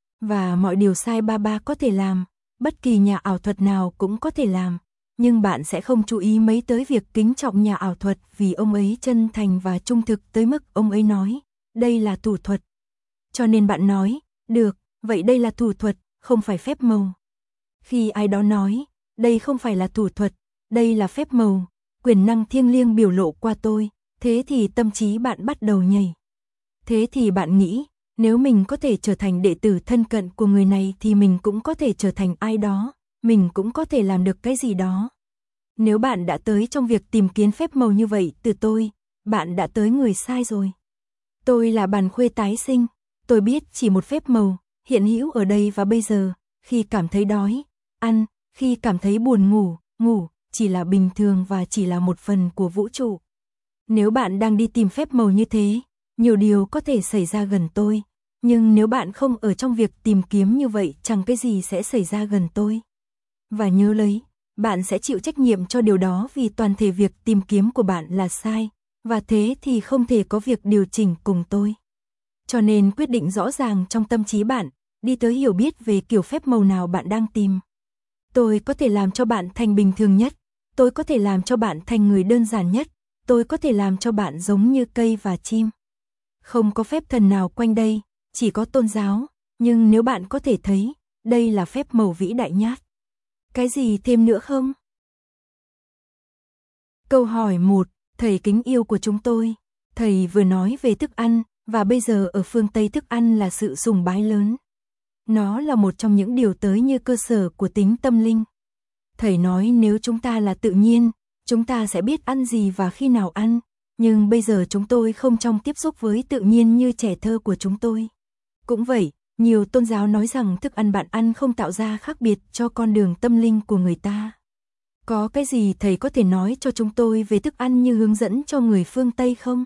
Và mọi điều sai ba ba có thể làm, bất kỳ nhà ảo thuật nào cũng có thể làm. Nhưng bạn sẽ không chú ý mấy tới việc kính trọng nhà ảo thuật vì ông ấy chân thành và trung thực tới mức ông ấy nói, đây là thủ thuật. Cho nên bạn nói, được, vậy đây là thủ thuật, không phải phép màu. Khi ai đó nói, đây không phải là thủ thuật, đây là phép màu, quyền năng thiêng liêng biểu lộ qua tôi, thế thì tâm trí bạn bắt đầu nhảy. Thế thì bạn nghĩ, nếu mình có thể trở thành đệ tử thân cận của người này thì mình cũng có thể trở thành ai đó, mình cũng có thể làm được cái gì đó. Nếu bạn đã tới trong việc tìm kiếm phép màu như vậy từ tôi, bạn đã tới người sai rồi. Tôi là bàn khuê tái sinh, tôi biết chỉ một phép màu, hiện hữu ở đây và bây giờ, khi cảm thấy đói, ăn, khi cảm thấy buồn ngủ, ngủ, chỉ là bình thường và chỉ là một phần của vũ trụ. Nếu bạn đang đi tìm phép màu như thế, nhiều điều có thể xảy ra gần tôi, nhưng nếu bạn không ở trong việc tìm kiếm như vậy chẳng cái gì sẽ xảy ra gần tôi. Và nhớ lấy, bạn sẽ chịu trách nhiệm cho điều đó vì toàn thể việc tìm kiếm của bạn là sai, và thế thì không thể có việc điều chỉnh cùng tôi. Cho nên quyết định rõ ràng trong tâm trí bạn, đi tới hiểu biết về kiểu phép màu nào bạn đang tìm. Tôi có thể làm cho bạn thành bình thường nhất, tôi có thể làm cho bạn thành người đơn giản nhất, tôi có thể làm cho bạn giống như cây và chim. Không có phép thần nào quanh đây, chỉ có tôn giáo, nhưng nếu bạn có thể thấy, đây là phép màu vĩ đại nhất. Cái gì thêm nữa không? Câu hỏi một, thầy kính yêu của chúng tôi, thầy vừa nói về thức ăn, và bây giờ ở phương Tây thức ăn là sự sùng bái lớn. Nó là một trong những điều tới như cơ sở của tính tâm linh. Thầy nói nếu chúng ta là tự nhiên, chúng ta sẽ biết ăn gì và khi nào ăn, nhưng bây giờ chúng tôi không trong tiếp xúc với tự nhiên như trẻ thơ của chúng tôi. Cũng vậy, nhiều tôn giáo nói rằng thức ăn bạn ăn không tạo ra khác biệt cho con đường tâm linh của người ta. Có cái gì thầy có thể nói cho chúng tôi về thức ăn như hướng dẫn cho người phương Tây không?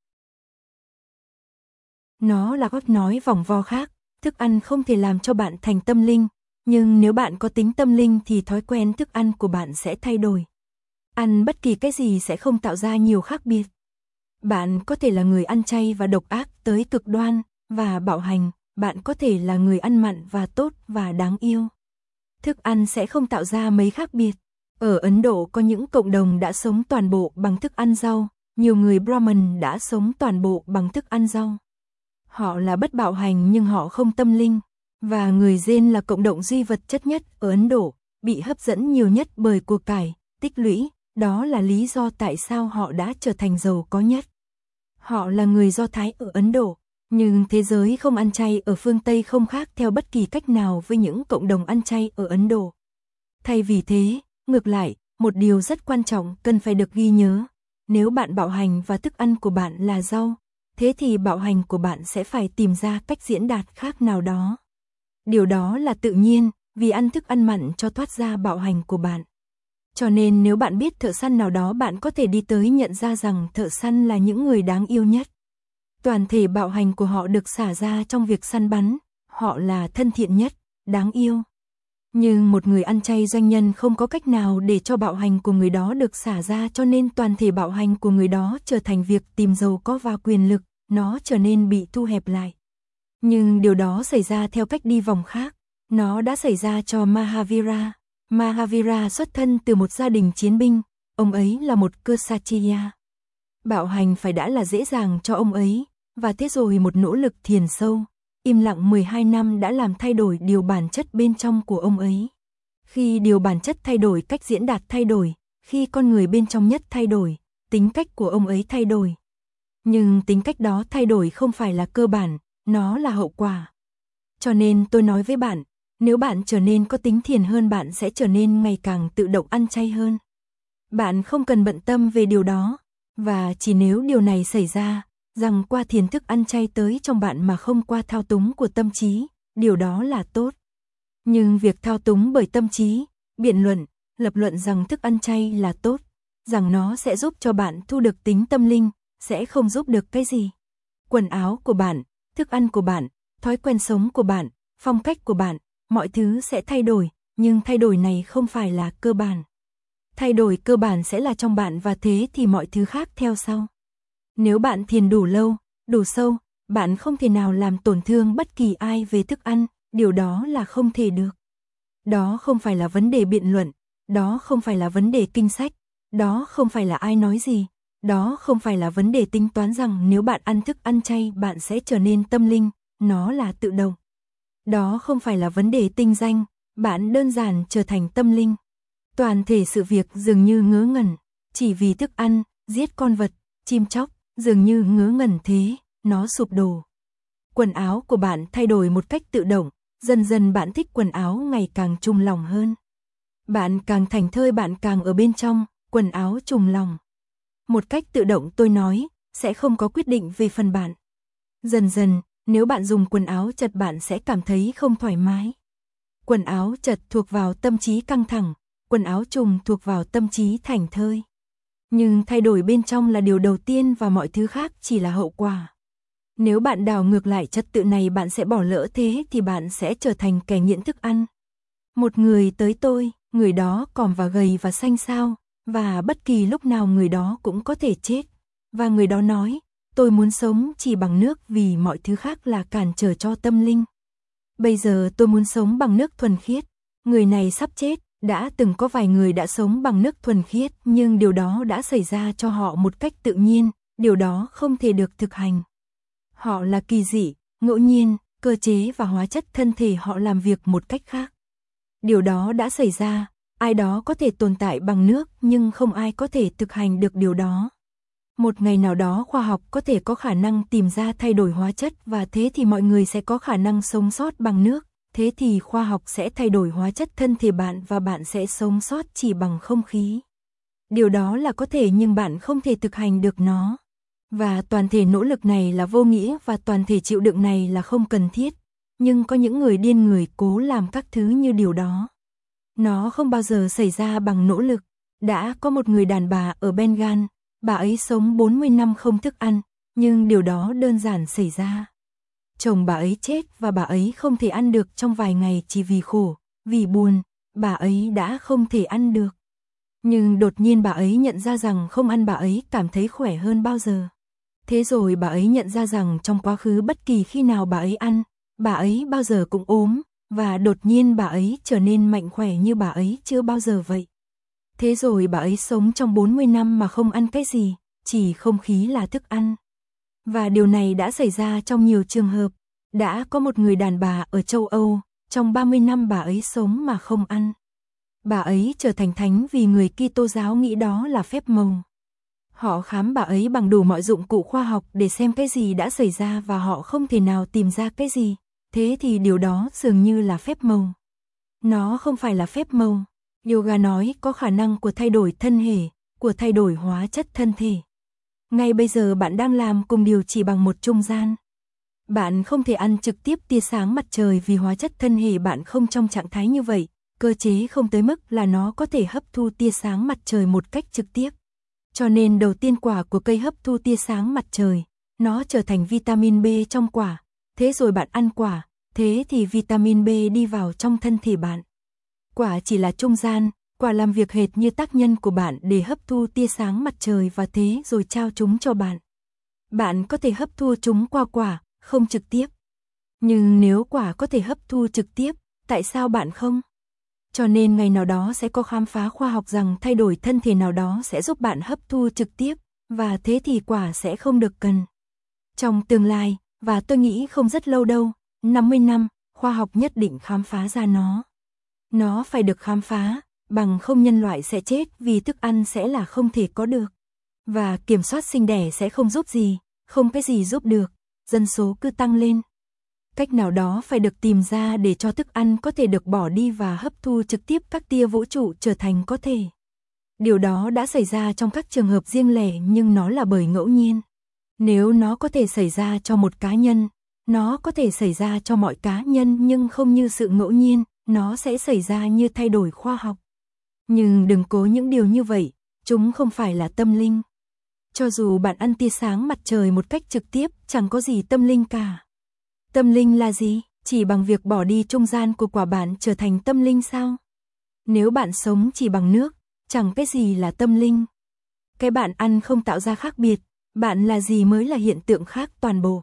Nó là cách nói vòng vo khác, thức ăn không thể làm cho bạn thành tâm linh, nhưng nếu bạn có tính tâm linh thì thói quen thức ăn của bạn sẽ thay đổi. Ăn bất kỳ cái gì sẽ không tạo ra nhiều khác biệt. Bạn có thể là người ăn chay và độc ác tới cực đoan và bạo hành, bạn có thể là người ăn mặn và tốt và đáng yêu. Thức ăn sẽ không tạo ra mấy khác biệt. Ở Ấn Độ có những cộng đồng đã sống toàn bộ bằng thức ăn rau, nhiều người Brahmin đã sống toàn bộ bằng thức ăn rau. Họ là bất bạo hành nhưng họ không tâm linh, và người Jain là cộng đồng duy vật chất nhất ở Ấn Độ, bị hấp dẫn nhiều nhất bởi của cải, tích lũy, đó là lý do tại sao họ đã trở thành giàu có nhất. Họ là người Do Thái ở Ấn Độ, nhưng thế giới không ăn chay ở phương Tây không khác theo bất kỳ cách nào với những cộng đồng ăn chay ở Ấn Độ. Thay vì thế, ngược lại, một điều rất quan trọng cần phải được ghi nhớ, nếu bạn bạo hành và thức ăn của bạn là rau, thế thì bạo hành của bạn sẽ phải tìm ra cách diễn đạt khác nào đó. Điều đó là tự nhiên, vì ăn thức ăn mặn cho thoát ra bạo hành của bạn. Cho nên nếu bạn biết thợ săn nào đó bạn có thể đi tới nhận ra rằng thợ săn là những người đáng yêu nhất. Toàn thể bạo hành của họ được xả ra trong việc săn bắn, họ là thân thiện nhất, đáng yêu. Nhưng một người ăn chay doanh nhân không có cách nào để cho bạo hành của người đó được xả ra cho nên toàn thể bạo hành của người đó trở thành việc tìm giàu có và quyền lực, nó trở nên bị thu hẹp lại. Nhưng điều đó xảy ra theo cách đi vòng khác, nó đã xảy ra cho Mahavira. Mahavira xuất thân từ một gia đình chiến binh, ông ấy là một Kshatriya. Bạo hành phải đã là dễ dàng cho ông ấy, và thế rồi một nỗ lực thiền sâu, im lặng mười hai năm đã làm thay đổi điều bản chất bên trong của ông ấy. Khi điều bản chất thay đổi, cách diễn đạt thay đổi, khi con người bên trong nhất thay đổi, tính cách của ông ấy thay đổi. Nhưng tính cách đó thay đổi không phải là cơ bản, nó là hậu quả. Cho nên tôi nói với bạn, nếu bạn trở nên có tính thiền hơn, bạn sẽ trở nên ngày càng tự động ăn chay hơn. Bạn không cần bận tâm về điều đó, và chỉ nếu điều này xảy ra, rằng qua thiền thức ăn chay tới trong bạn mà không qua thao túng của tâm trí, điều đó là tốt. Nhưng việc thao túng bởi tâm trí, biện luận, lập luận rằng thức ăn chay là tốt, rằng nó sẽ giúp cho bạn thu được tính tâm linh, sẽ không giúp được cái gì. Quần áo của bạn, thức ăn của bạn, thói quen sống của bạn, phong cách của bạn, mọi thứ sẽ thay đổi, nhưng thay đổi này không phải là cơ bản. Thay đổi cơ bản sẽ là trong bạn và thế thì mọi thứ khác theo sau. Nếu bạn thiền đủ lâu, đủ sâu, bạn không thể nào làm tổn thương bất kỳ ai về thức ăn, điều đó là không thể được. Đó không phải là vấn đề biện luận, đó không phải là vấn đề kinh sách, đó không phải là ai nói gì, đó không phải là vấn đề tính toán rằng nếu bạn ăn thức ăn chay bạn sẽ trở nên tâm linh, nó là tự động. Đó không phải là vấn đề tinh danh, bạn đơn giản trở thành tâm linh. Toàn thể sự việc dường như ngớ ngẩn, chỉ vì thức ăn, giết con vật, chim chóc, dường như ngớ ngẩn thế, nó sụp đổ. Quần áo của bạn thay đổi một cách tự động, dần dần bạn thích quần áo ngày càng trùng lòng hơn. Bạn càng thảnh thơi bạn càng ở bên trong, quần áo trùng lòng. Một cách tự động tôi nói, sẽ không có quyết định về phần bạn. Dần dần, nếu bạn dùng quần áo chật bạn sẽ cảm thấy không thoải mái. Quần áo chật thuộc vào tâm trí căng thẳng, quần áo trùng thuộc vào tâm trí thảnh thơi. Nhưng thay đổi bên trong là điều đầu tiên và mọi thứ khác chỉ là hậu quả. Nếu bạn đảo ngược lại trật tự này bạn sẽ bỏ lỡ thế thì bạn sẽ trở thành kẻ nghiện thức ăn. Một người tới tôi, người đó còm và gầy và xanh xao, và bất kỳ lúc nào người đó cũng có thể chết. Và người đó nói, tôi muốn sống chỉ bằng nước vì mọi thứ khác là cản trở cho tâm linh. Bây giờ tôi muốn sống bằng nước thuần khiết. Người này sắp chết, đã từng có vài người đã sống bằng nước thuần khiết nhưng điều đó đã xảy ra cho họ một cách tự nhiên, điều đó không thể được thực hành. Họ là kỳ dị, ngẫu nhiên, cơ chế và hóa chất thân thể họ làm việc một cách khác. Điều đó đã xảy ra, ai đó có thể tồn tại bằng nước nhưng không ai có thể thực hành được điều đó. Một ngày nào đó khoa học có thể có khả năng tìm ra thay đổi hóa chất và thế thì mọi người sẽ có khả năng sống sót bằng nước, thế thì khoa học sẽ thay đổi hóa chất thân thể bạn và bạn sẽ sống sót chỉ bằng không khí. Điều đó là có thể nhưng bạn không thể thực hành được nó. Và toàn thể nỗ lực này là vô nghĩa và toàn thể chịu đựng này là không cần thiết. Nhưng có những người điên người cố làm các thứ như điều đó. Nó không bao giờ xảy ra bằng nỗ lực. Đã có một người đàn bà ở Bengal, bà ấy sống bốn mươi năm không thức ăn, nhưng điều đó đơn giản xảy ra. Chồng bà ấy chết và bà ấy không thể ăn được trong vài ngày chỉ vì khổ, vì buồn, bà ấy đã không thể ăn được. Nhưng đột nhiên bà ấy nhận ra rằng không ăn bà ấy cảm thấy khỏe hơn bao giờ. Thế rồi bà ấy nhận ra rằng trong quá khứ bất kỳ khi nào bà ấy ăn, bà ấy bao giờ cũng ốm, và đột nhiên bà ấy trở nên mạnh khỏe như bà ấy chưa bao giờ vậy. Thế rồi bà ấy sống trong bốn mươi năm mà không ăn cái gì, chỉ không khí là thức ăn. Và điều này đã xảy ra trong nhiều trường hợp. Đã có một người đàn bà ở châu Âu, trong ba mươi năm bà ấy sống mà không ăn. Bà ấy trở thành thánh vì người Kitô giáo nghĩ đó là phép màu. Họ khám bà ấy bằng đủ mọi dụng cụ khoa học để xem cái gì đã xảy ra và họ không thể nào tìm ra cái gì. Thế thì điều đó dường như là phép màu. Nó không phải là phép màu. Yoga nói có khả năng của thay đổi thân thể, của thay đổi hóa chất thân thể. Ngay bây giờ bạn đang làm cùng điều chỉ bằng một trung gian. Bạn không thể ăn trực tiếp tia sáng mặt trời vì hóa chất thân thể bạn không trong trạng thái như vậy. Cơ chế không tới mức là nó có thể hấp thu tia sáng mặt trời một cách trực tiếp. Cho nên đầu tiên quả của cây hấp thu tia sáng mặt trời, nó trở thành vitamin B trong quả. Thế rồi bạn ăn quả, thế thì vitamin B đi vào trong thân thể bạn. Quả chỉ là trung gian, quả làm việc hệt như tác nhân của bạn để hấp thu tia sáng mặt trời và thế rồi trao chúng cho bạn. Bạn có thể hấp thu chúng qua quả, không trực tiếp. Nhưng nếu quả có thể hấp thu trực tiếp, tại sao bạn không? Cho nên ngày nào đó sẽ có khám phá khoa học rằng thay đổi thân thể nào đó sẽ giúp bạn hấp thu trực tiếp, và thế thì quả sẽ không được cần. Trong tương lai, và tôi nghĩ không rất lâu đâu, năm mươi năm, khoa học nhất định khám phá ra nó. Nó phải được khám phá, bằng không nhân loại sẽ chết vì thức ăn sẽ là không thể có được. Và kiểm soát sinh đẻ sẽ không giúp gì, không cái gì giúp được, dân số cứ tăng lên. Cách nào đó phải được tìm ra để cho thức ăn có thể được bỏ đi và hấp thu trực tiếp các tia vũ trụ trở thành có thể. Điều đó đã xảy ra trong các trường hợp riêng lẻ nhưng nó là bởi ngẫu nhiên. Nếu nó có thể xảy ra cho một cá nhân, nó có thể xảy ra cho mọi cá nhân nhưng không như sự ngẫu nhiên, nó sẽ xảy ra như thay đổi khoa học. Nhưng đừng cố những điều như vậy, chúng không phải là tâm linh. Cho dù bạn ăn tia sáng mặt trời một cách trực tiếp, chẳng có gì tâm linh cả. Tâm linh là gì? Chỉ bằng việc bỏ đi trung gian của quả bạn trở thành tâm linh sao? Nếu bạn sống chỉ bằng nước, chẳng cái gì là tâm linh. Cái bạn ăn không tạo ra khác biệt, bạn là gì mới là hiện tượng khác toàn bộ.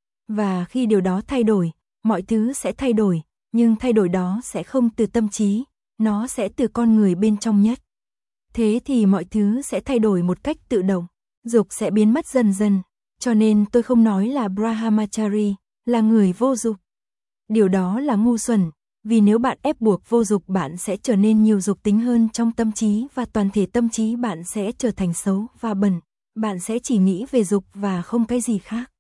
Và khi điều đó thay đổi, mọi thứ sẽ thay đổi, nhưng thay đổi đó sẽ không từ tâm trí, nó sẽ từ con người bên trong nhất. Thế thì mọi thứ sẽ thay đổi một cách tự động, dục sẽ biến mất dần dần, cho nên tôi không nói là Brahmachari, là người vô dục. Điều đó là ngu xuẩn, vì nếu bạn ép buộc vô dục bạn sẽ trở nên nhiều dục tính hơn trong tâm trí và toàn thể tâm trí bạn sẽ trở thành xấu và bẩn, bạn sẽ chỉ nghĩ về dục và không cái gì khác.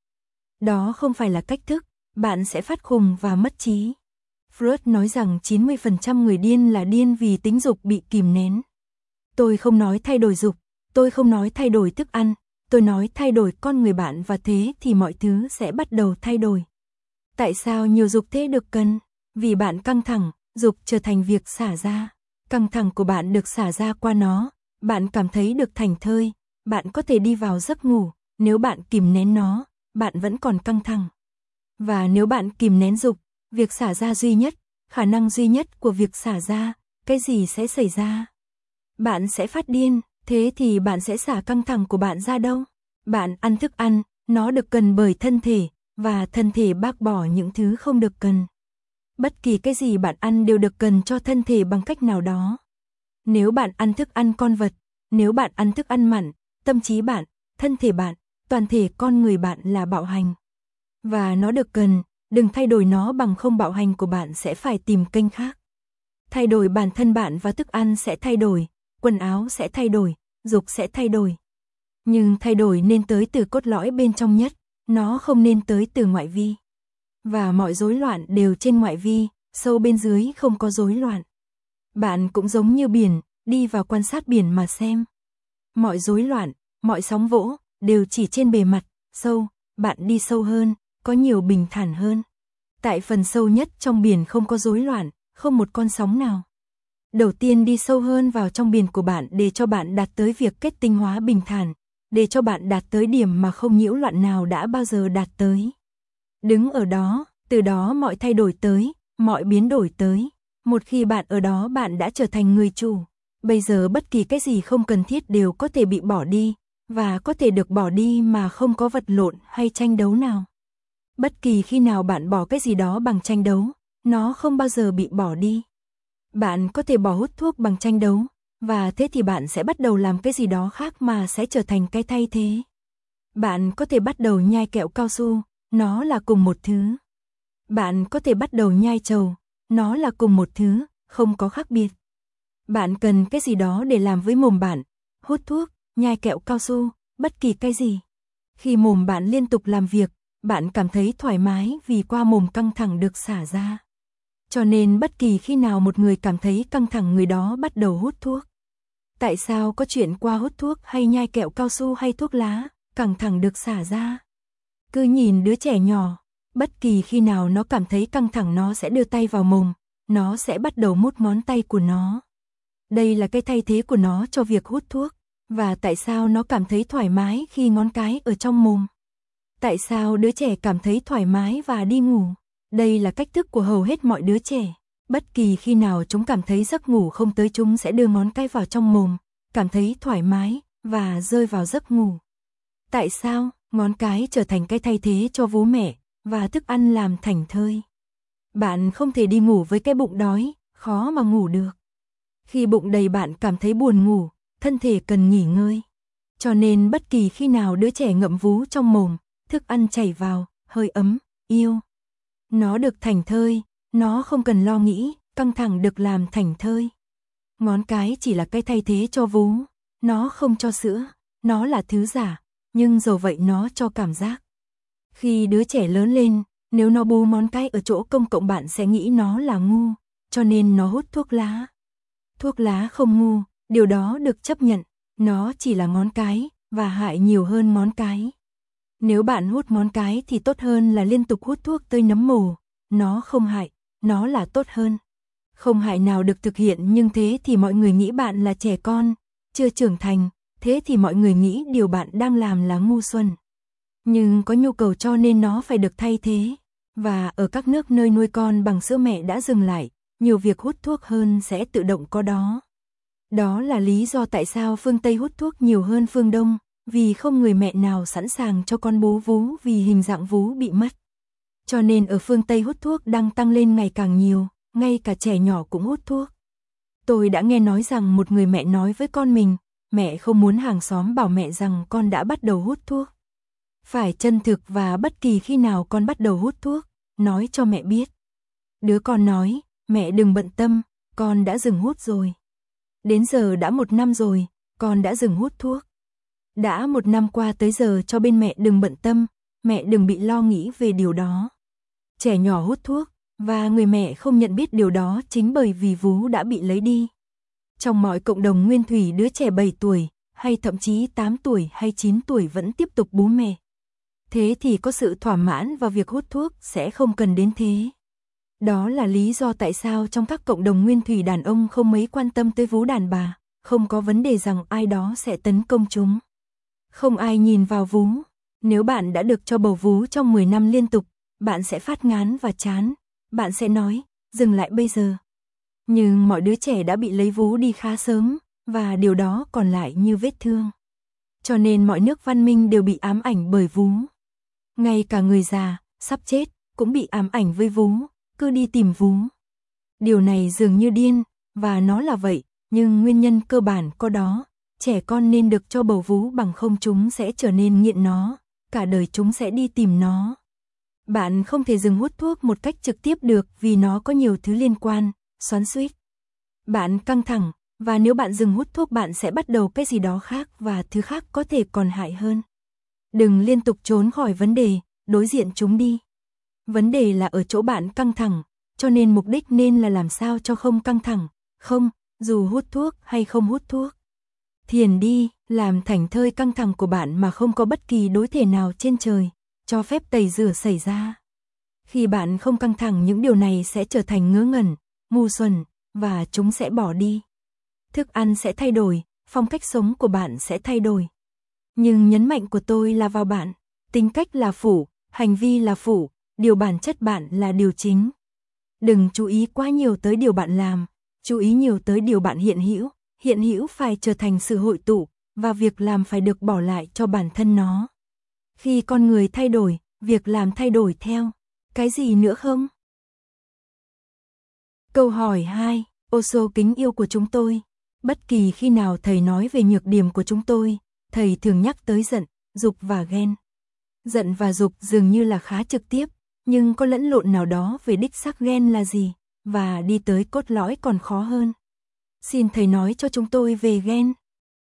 Đó không phải là cách thức, bạn sẽ phát khùng và mất trí. Freud nói rằng chín mươi phần trăm người điên là điên vì tính dục bị kìm nén. Tôi không nói thay đổi dục, tôi không nói thay đổi thức ăn, tôi nói thay đổi con người bạn và thế thì mọi thứ sẽ bắt đầu thay đổi. Tại sao nhiều dục thế được cần? Vì bạn căng thẳng, dục trở thành việc xả ra. Căng thẳng của bạn được xả ra qua nó, bạn cảm thấy được thảnh thơi, bạn có thể đi vào giấc ngủ, nếu bạn kìm nén nó, bạn vẫn còn căng thẳng. Và nếu bạn kìm nén dục, việc xả ra duy nhất, khả năng duy nhất của việc xả ra, cái gì sẽ xảy ra? Bạn sẽ phát điên, thế thì bạn sẽ xả căng thẳng của bạn ra đâu? Bạn ăn thức ăn, nó được cần bởi thân thể, và thân thể bác bỏ những thứ không được cần. Bất kỳ cái gì bạn ăn đều được cần cho thân thể bằng cách nào đó. Nếu bạn ăn thức ăn con vật, nếu bạn ăn thức ăn mặn, tâm trí bạn, thân thể bạn, toàn thể con người bạn là bạo hành. Và nó được cần, đừng thay đổi nó bằng không bạo hành của bạn sẽ phải tìm kênh khác. Thay đổi bản thân bạn và thức ăn sẽ thay đổi, quần áo sẽ thay đổi, dục sẽ thay đổi. Nhưng thay đổi nên tới từ cốt lõi bên trong nhất, nó không nên tới từ ngoại vi. Và mọi rối loạn đều trên ngoại vi, sâu bên dưới không có rối loạn. Bạn cũng giống như biển, đi vào quan sát biển mà xem. Mọi rối loạn, mọi sóng vỗ, đều chỉ trên bề mặt, sâu, bạn đi sâu hơn, có nhiều bình thản hơn. Tại phần sâu nhất trong biển không có rối loạn, không một con sóng nào. Đầu tiên đi sâu hơn vào trong biển của bạn để cho bạn đạt tới việc kết tinh hóa bình thản, để cho bạn đạt tới điểm mà không nhiễu loạn nào đã bao giờ đạt tới. Đứng ở đó, từ đó mọi thay đổi tới, mọi biến đổi tới. Một khi bạn ở đó bạn đã trở thành người chủ. Bây giờ bất kỳ cái gì không cần thiết đều có thể bị bỏ đi, và có thể được bỏ đi mà không có vật lộn hay tranh đấu nào. Bất kỳ khi nào bạn bỏ cái gì đó bằng tranh đấu, nó không bao giờ bị bỏ đi. Bạn có thể bỏ hút thuốc bằng tranh đấu, và thế thì bạn sẽ bắt đầu làm cái gì đó khác mà sẽ trở thành cái thay thế. Bạn có thể bắt đầu nhai kẹo cao su, nó là cùng một thứ. Bạn có thể bắt đầu nhai trầu, nó là cùng một thứ, không có khác biệt. Bạn cần cái gì đó để làm với mồm bạn, hút thuốc, nhai kẹo cao su, bất kỳ cái gì. Khi mồm bạn liên tục làm việc, bạn cảm thấy thoải mái vì qua mồm căng thẳng được xả ra. Cho nên bất kỳ khi nào một người cảm thấy căng thẳng người đó bắt đầu hút thuốc. Tại sao có chuyện qua hút thuốc hay nhai kẹo cao su hay thuốc lá, căng thẳng được xả ra? Cứ nhìn đứa trẻ nhỏ, bất kỳ khi nào nó cảm thấy căng thẳng nó sẽ đưa tay vào mồm, nó sẽ bắt đầu mút ngón tay của nó. Đây là cái thay thế của nó cho việc hút thuốc. Và tại sao nó cảm thấy thoải mái khi ngón cái ở trong mồm? Tại sao đứa trẻ cảm thấy thoải mái và đi ngủ? Đây là cách thức của hầu hết mọi đứa trẻ. Bất kỳ khi nào chúng cảm thấy giấc ngủ không tới chúng sẽ đưa ngón cái vào trong mồm, cảm thấy thoải mái, và rơi vào giấc ngủ. Tại sao? Ngón cái trở thành cái thay thế cho vú mẹ, và thức ăn làm thảnh thơi. Bạn không thể đi ngủ với cái bụng đói, khó mà ngủ được. Khi bụng đầy bạn cảm thấy buồn ngủ, thân thể cần nghỉ ngơi. Cho nên bất kỳ khi nào đứa trẻ ngậm vú trong mồm, thức ăn chảy vào, hơi ấm, yêu. Nó được thảnh thơi, nó không cần lo nghĩ, căng thẳng được làm thảnh thơi. Ngón cái chỉ là cái thay thế cho vú, nó không cho sữa, nó là thứ giả, nhưng dầu vậy nó cho cảm giác. Khi đứa trẻ lớn lên, nếu nó bú ngón cái ở chỗ công cộng bạn sẽ nghĩ nó là ngu, cho nên nó hút thuốc lá. Thuốc lá không ngu, điều đó được chấp nhận, nó chỉ là ngón cái, và hại nhiều hơn ngón cái. Nếu bạn hút ngón cái thì tốt hơn là liên tục hút thuốc tơi nấm mồ, nó không hại, nó là tốt hơn. Không hại nào được thực hiện nhưng thế thì mọi người nghĩ bạn là trẻ con, chưa trưởng thành, thế thì mọi người nghĩ điều bạn đang làm là ngu xuẩn. Nhưng có nhu cầu cho nên nó phải được thay thế. Và ở các nước nơi nuôi con bằng sữa mẹ đã dừng lại, nhiều việc hút thuốc hơn sẽ tự động có đó. Đó là lý do tại sao phương Tây hút thuốc nhiều hơn phương Đông, vì không người mẹ nào sẵn sàng cho con bú vú vì hình dạng vú bị mất. Cho nên ở phương Tây hút thuốc đang tăng lên ngày càng nhiều, ngay cả trẻ nhỏ cũng hút thuốc. Tôi đã nghe nói rằng một người mẹ nói với con mình, mẹ không muốn hàng xóm bảo mẹ rằng con đã bắt đầu hút thuốc. Phải chân thực và bất kỳ khi nào con bắt đầu hút thuốc, nói cho mẹ biết. Đứa con nói, mẹ đừng bận tâm, con đã dừng hút rồi. Đến giờ đã một năm rồi, con đã dừng hút thuốc. Đã một năm qua tới giờ cho bên mẹ đừng bận tâm, mẹ đừng bị lo nghĩ về điều đó. Trẻ nhỏ hút thuốc, và người mẹ không nhận biết điều đó chính bởi vì vú đã bị lấy đi. Trong mọi cộng đồng nguyên thủy đứa trẻ bảy tuổi, hay thậm chí tám tuổi hay chín tuổi vẫn tiếp tục bú mẹ. Thế thì có sự thỏa mãn và việc hút thuốc sẽ không cần đến thế. Đó là lý do tại sao trong các cộng đồng nguyên thủy đàn ông không mấy quan tâm tới vú đàn bà, không có vấn đề rằng ai đó sẽ tấn công chúng. Không ai nhìn vào vú. Nếu bạn đã được cho bầu vú trong mười năm liên tục, bạn sẽ phát ngán và chán. Bạn sẽ nói, dừng lại bây giờ. Nhưng mọi đứa trẻ đã bị lấy vú đi khá sớm, và điều đó còn lại như vết thương. Cho nên mọi nước văn minh đều bị ám ảnh bởi vú. Ngay cả người già, sắp chết, cũng bị ám ảnh với vú, cứ đi tìm vú. Điều này dường như điên, và nó là vậy, nhưng nguyên nhân cơ bản có đó. Trẻ con nên được cho bầu vú bằng không chúng sẽ trở nên nghiện nó, cả đời chúng sẽ đi tìm nó. Bạn không thể dừng hút thuốc một cách trực tiếp được vì nó có nhiều thứ liên quan, xoắn xuýt. Bạn căng thẳng, và nếu bạn dừng hút thuốc bạn sẽ bắt đầu cái gì đó khác và thứ khác có thể còn hại hơn. Đừng liên tục trốn khỏi vấn đề, đối diện chúng đi. Vấn đề là ở chỗ bạn căng thẳng, cho nên mục đích nên là làm sao cho không căng thẳng, không, dù hút thuốc hay không hút thuốc. Thiền đi, làm thảnh thơi căng thẳng của bạn mà không có bất kỳ đối thể nào trên trời, cho phép tẩy rửa xảy ra. Khi bạn không căng thẳng những điều này sẽ trở thành ngớ ngẩn, ngu xuẩn, và chúng sẽ bỏ đi. Thức ăn sẽ thay đổi, phong cách sống của bạn sẽ thay đổi. Nhưng nhấn mạnh của tôi là vào bạn, tính cách là phụ, hành vi là phụ, điều bản chất bạn là điều chính. Đừng chú ý quá nhiều tới điều bạn làm, chú ý nhiều tới điều bạn hiện hữu, hiện hữu phải trở thành sự hội tụ, và việc làm phải được bỏ lại cho bản thân nó. Khi con người thay đổi, việc làm thay đổi theo. Cái gì nữa không? Câu hỏi hai. Osho kính yêu của chúng tôi. Bất kỳ khi nào thầy nói về nhược điểm của chúng tôi, thầy thường nhắc tới giận, dục và ghen. Giận và dục dường như là khá trực tiếp, nhưng có lẫn lộn nào đó về đích xác ghen là gì, và đi tới cốt lõi còn khó hơn. Xin thầy nói cho chúng tôi về ghen.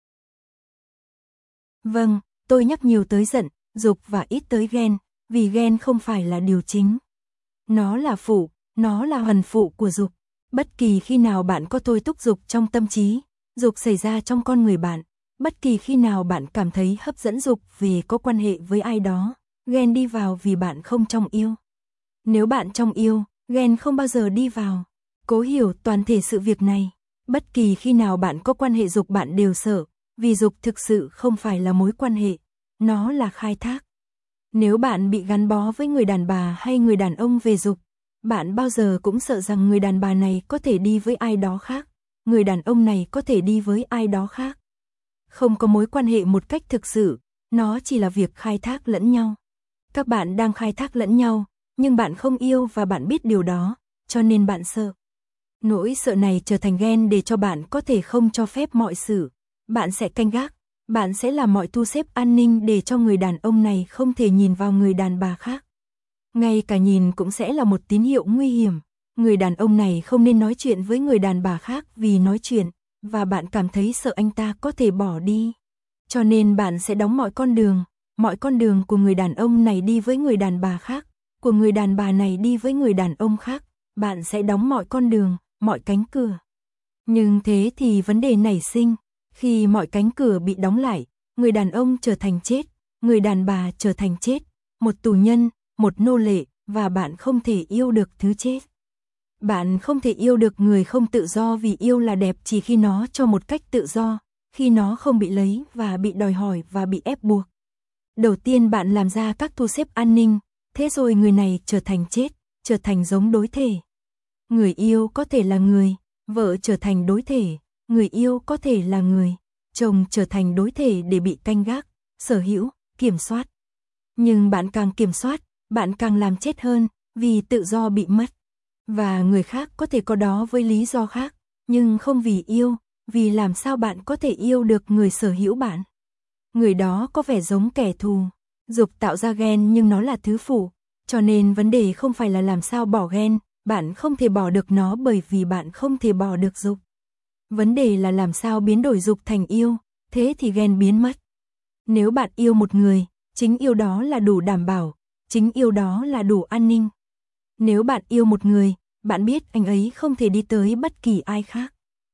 Vâng, tôi nhắc nhiều tới giận, dục và ít tới ghen, vì ghen không phải là điều chính. Nó là phụ, nó là hoàn phụ của dục. Bất kỳ khi nào bạn có thôi thúc dục trong tâm trí, dục xảy ra trong con người bạn, bất kỳ khi nào bạn cảm thấy hấp dẫn dục vì có quan hệ với ai đó, ghen đi vào vì bạn không trong yêu. Nếu bạn trong yêu, ghen không bao giờ đi vào. Cố hiểu toàn thể sự việc này. Bất kỳ khi nào bạn có quan hệ dục bạn đều sợ, vì dục thực sự không phải là mối quan hệ, nó là khai thác. Nếu bạn bị gắn bó với người đàn bà hay người đàn ông về dục, bạn bao giờ cũng sợ rằng người đàn bà này có thể đi với ai đó khác, người đàn ông này có thể đi với ai đó khác. Không có mối quan hệ một cách thực sự, nó chỉ là việc khai thác lẫn nhau. Các bạn đang khai thác lẫn nhau, nhưng bạn không yêu và bạn biết điều đó, cho nên bạn sợ. Nỗi sợ này trở thành ghen để cho bạn có thể không cho phép mọi sự. Bạn sẽ canh gác, bạn sẽ làm mọi thu xếp an ninh để cho người đàn ông này không thể nhìn vào người đàn bà khác. Ngay cả nhìn cũng sẽ là một tín hiệu nguy hiểm. Người đàn ông này không nên nói chuyện với người đàn bà khác vì nói chuyện, và bạn cảm thấy sợ anh ta có thể bỏ đi. Cho nên bạn sẽ đóng mọi con đường, mọi con đường của người đàn ông này đi với người đàn bà khác, của người đàn bà này đi với người đàn ông khác, bạn sẽ đóng mọi con đường, mọi cánh cửa. Nhưng thế thì vấn đề nảy sinh, khi mọi cánh cửa bị đóng lại, người đàn ông trở thành chết, người đàn bà trở thành chết, một tù nhân, một nô lệ, và bạn không thể yêu được thứ chết. Bạn không thể yêu được người không tự do vì yêu là đẹp chỉ khi nó cho một cách tự do, khi nó không bị lấy và bị đòi hỏi và bị ép buộc. Đầu tiên bạn làm ra các thu xếp an ninh, thế rồi người này trở thành chết, trở thành giống đối thể. Người yêu có thể là người, vợ trở thành đối thể, người yêu có thể là người, chồng trở thành đối thể để bị canh gác, sở hữu, kiểm soát. Nhưng bạn càng kiểm soát, bạn càng làm chết hơn, vì tự do bị mất. Và người khác có thể có đó với lý do khác, nhưng không vì yêu, vì làm sao bạn có thể yêu được người sở hữu bạn. Người đó có vẻ giống kẻ thù. Dục tạo ra ghen nhưng nó là thứ phụ, cho nên vấn đề không phải là làm sao bỏ ghen, bạn không thể bỏ được nó bởi vì bạn không thể bỏ được dục. Vấn đề là làm sao biến đổi dục thành yêu, thế thì ghen biến mất. Nếu bạn yêu một người, chính yêu đó là đủ đảm bảo, chính yêu đó là đủ an ninh. Nếu bạn yêu một người, bạn biết anh ấy không thể đi tới bất kỳ ai khác.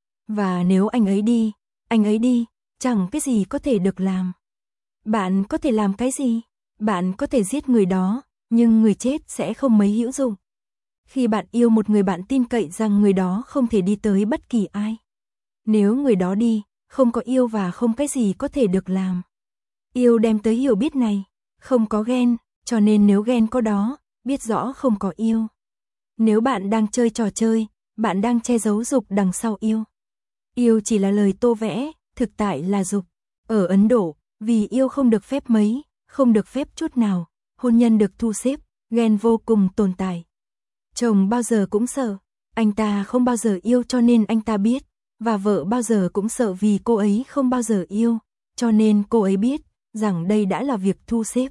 Và nếu anh ấy đi, anh ấy đi, chẳng cái gì có thể được làm. Bạn có thể làm cái gì? Bạn có thể giết người đó, nhưng người chết sẽ không mấy hữu dụng. Khi bạn yêu một người bạn tin cậy rằng người đó không thể đi tới bất kỳ ai. Nếu người đó đi, không có yêu và không cái gì có thể được làm. Yêu đem tới hiểu biết này, không có ghen, cho nên nếu ghen có đó, biết rõ không có yêu. Nếu bạn đang chơi trò chơi, bạn đang che giấu dục đằng sau yêu. Yêu chỉ là lời tô vẽ, thực tại là dục. Ở Ấn Độ, vì yêu không được phép mấy, không được phép chút nào, hôn nhân được thu xếp, ghen vô cùng tồn tại. Chồng bao giờ cũng sợ, anh ta không bao giờ yêu cho nên anh ta biết, và vợ bao giờ cũng sợ vì cô ấy không bao giờ yêu, cho nên cô ấy biết rằng đây đã là việc thu xếp.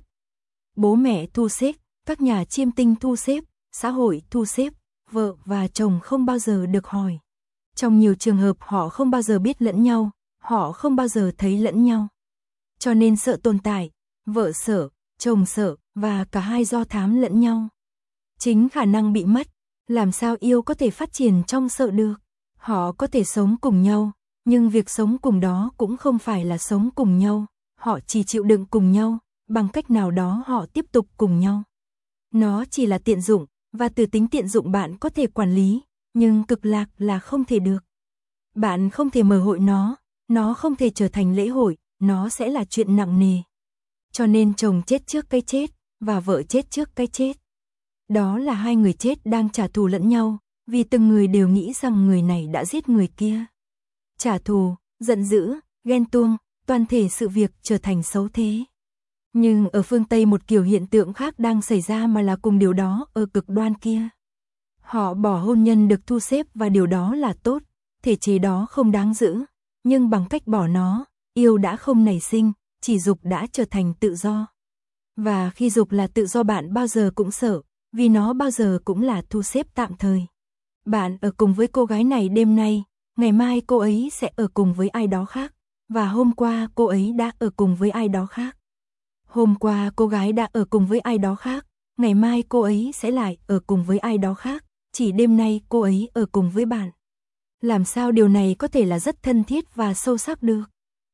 Bố mẹ thu xếp, các nhà chiêm tinh thu xếp, xã hội thu xếp, vợ và chồng không bao giờ được hỏi. Trong nhiều trường hợp họ không bao giờ biết lẫn nhau, họ không bao giờ thấy lẫn nhau. Cho nên sợ tồn tại, vợ sợ, chồng sợ, và cả hai do thám lẫn nhau. Chính khả năng bị mất, làm sao yêu có thể phát triển trong sợ được. Họ có thể sống cùng nhau, nhưng việc sống cùng đó cũng không phải là sống cùng nhau. Họ chỉ chịu đựng cùng nhau, bằng cách nào đó họ tiếp tục cùng nhau. Nó chỉ là tiện dụng, và từ tính tiện dụng bạn có thể quản lý, nhưng cực lạc là không thể được. Bạn không thể mở hội nó, nó không thể trở thành lễ hội, nó sẽ là chuyện nặng nề. Cho nên chồng chết trước cái chết, và vợ chết trước cái chết. Đó là hai người chết đang trả thù lẫn nhau, vì từng người đều nghĩ rằng người này đã giết người kia. Trả thù, giận dữ, ghen tuông, toàn thể sự việc trở thành xấu thế. Nhưng ở phương Tây một kiểu hiện tượng khác đang xảy ra mà là cùng điều đó ở cực đoan kia. Họ bỏ hôn nhân được thu xếp và điều đó là tốt, thể chế đó không đáng giữ, nhưng bằng cách bỏ nó, yêu đã không nảy sinh, chỉ dục đã trở thành tự do. Và khi dục là tự do bạn bao giờ cũng sợ, vì nó bao giờ cũng là thu xếp tạm thời. Bạn ở cùng với cô gái này đêm nay, ngày mai cô ấy sẽ ở cùng với ai đó khác, và hôm qua cô ấy đã ở cùng với ai đó khác. Hôm qua cô gái đã ở cùng với ai đó khác, ngày mai cô ấy sẽ lại ở cùng với ai đó khác, chỉ đêm nay cô ấy ở cùng với bạn. Làm sao điều này có thể là rất thân thiết và sâu sắc được?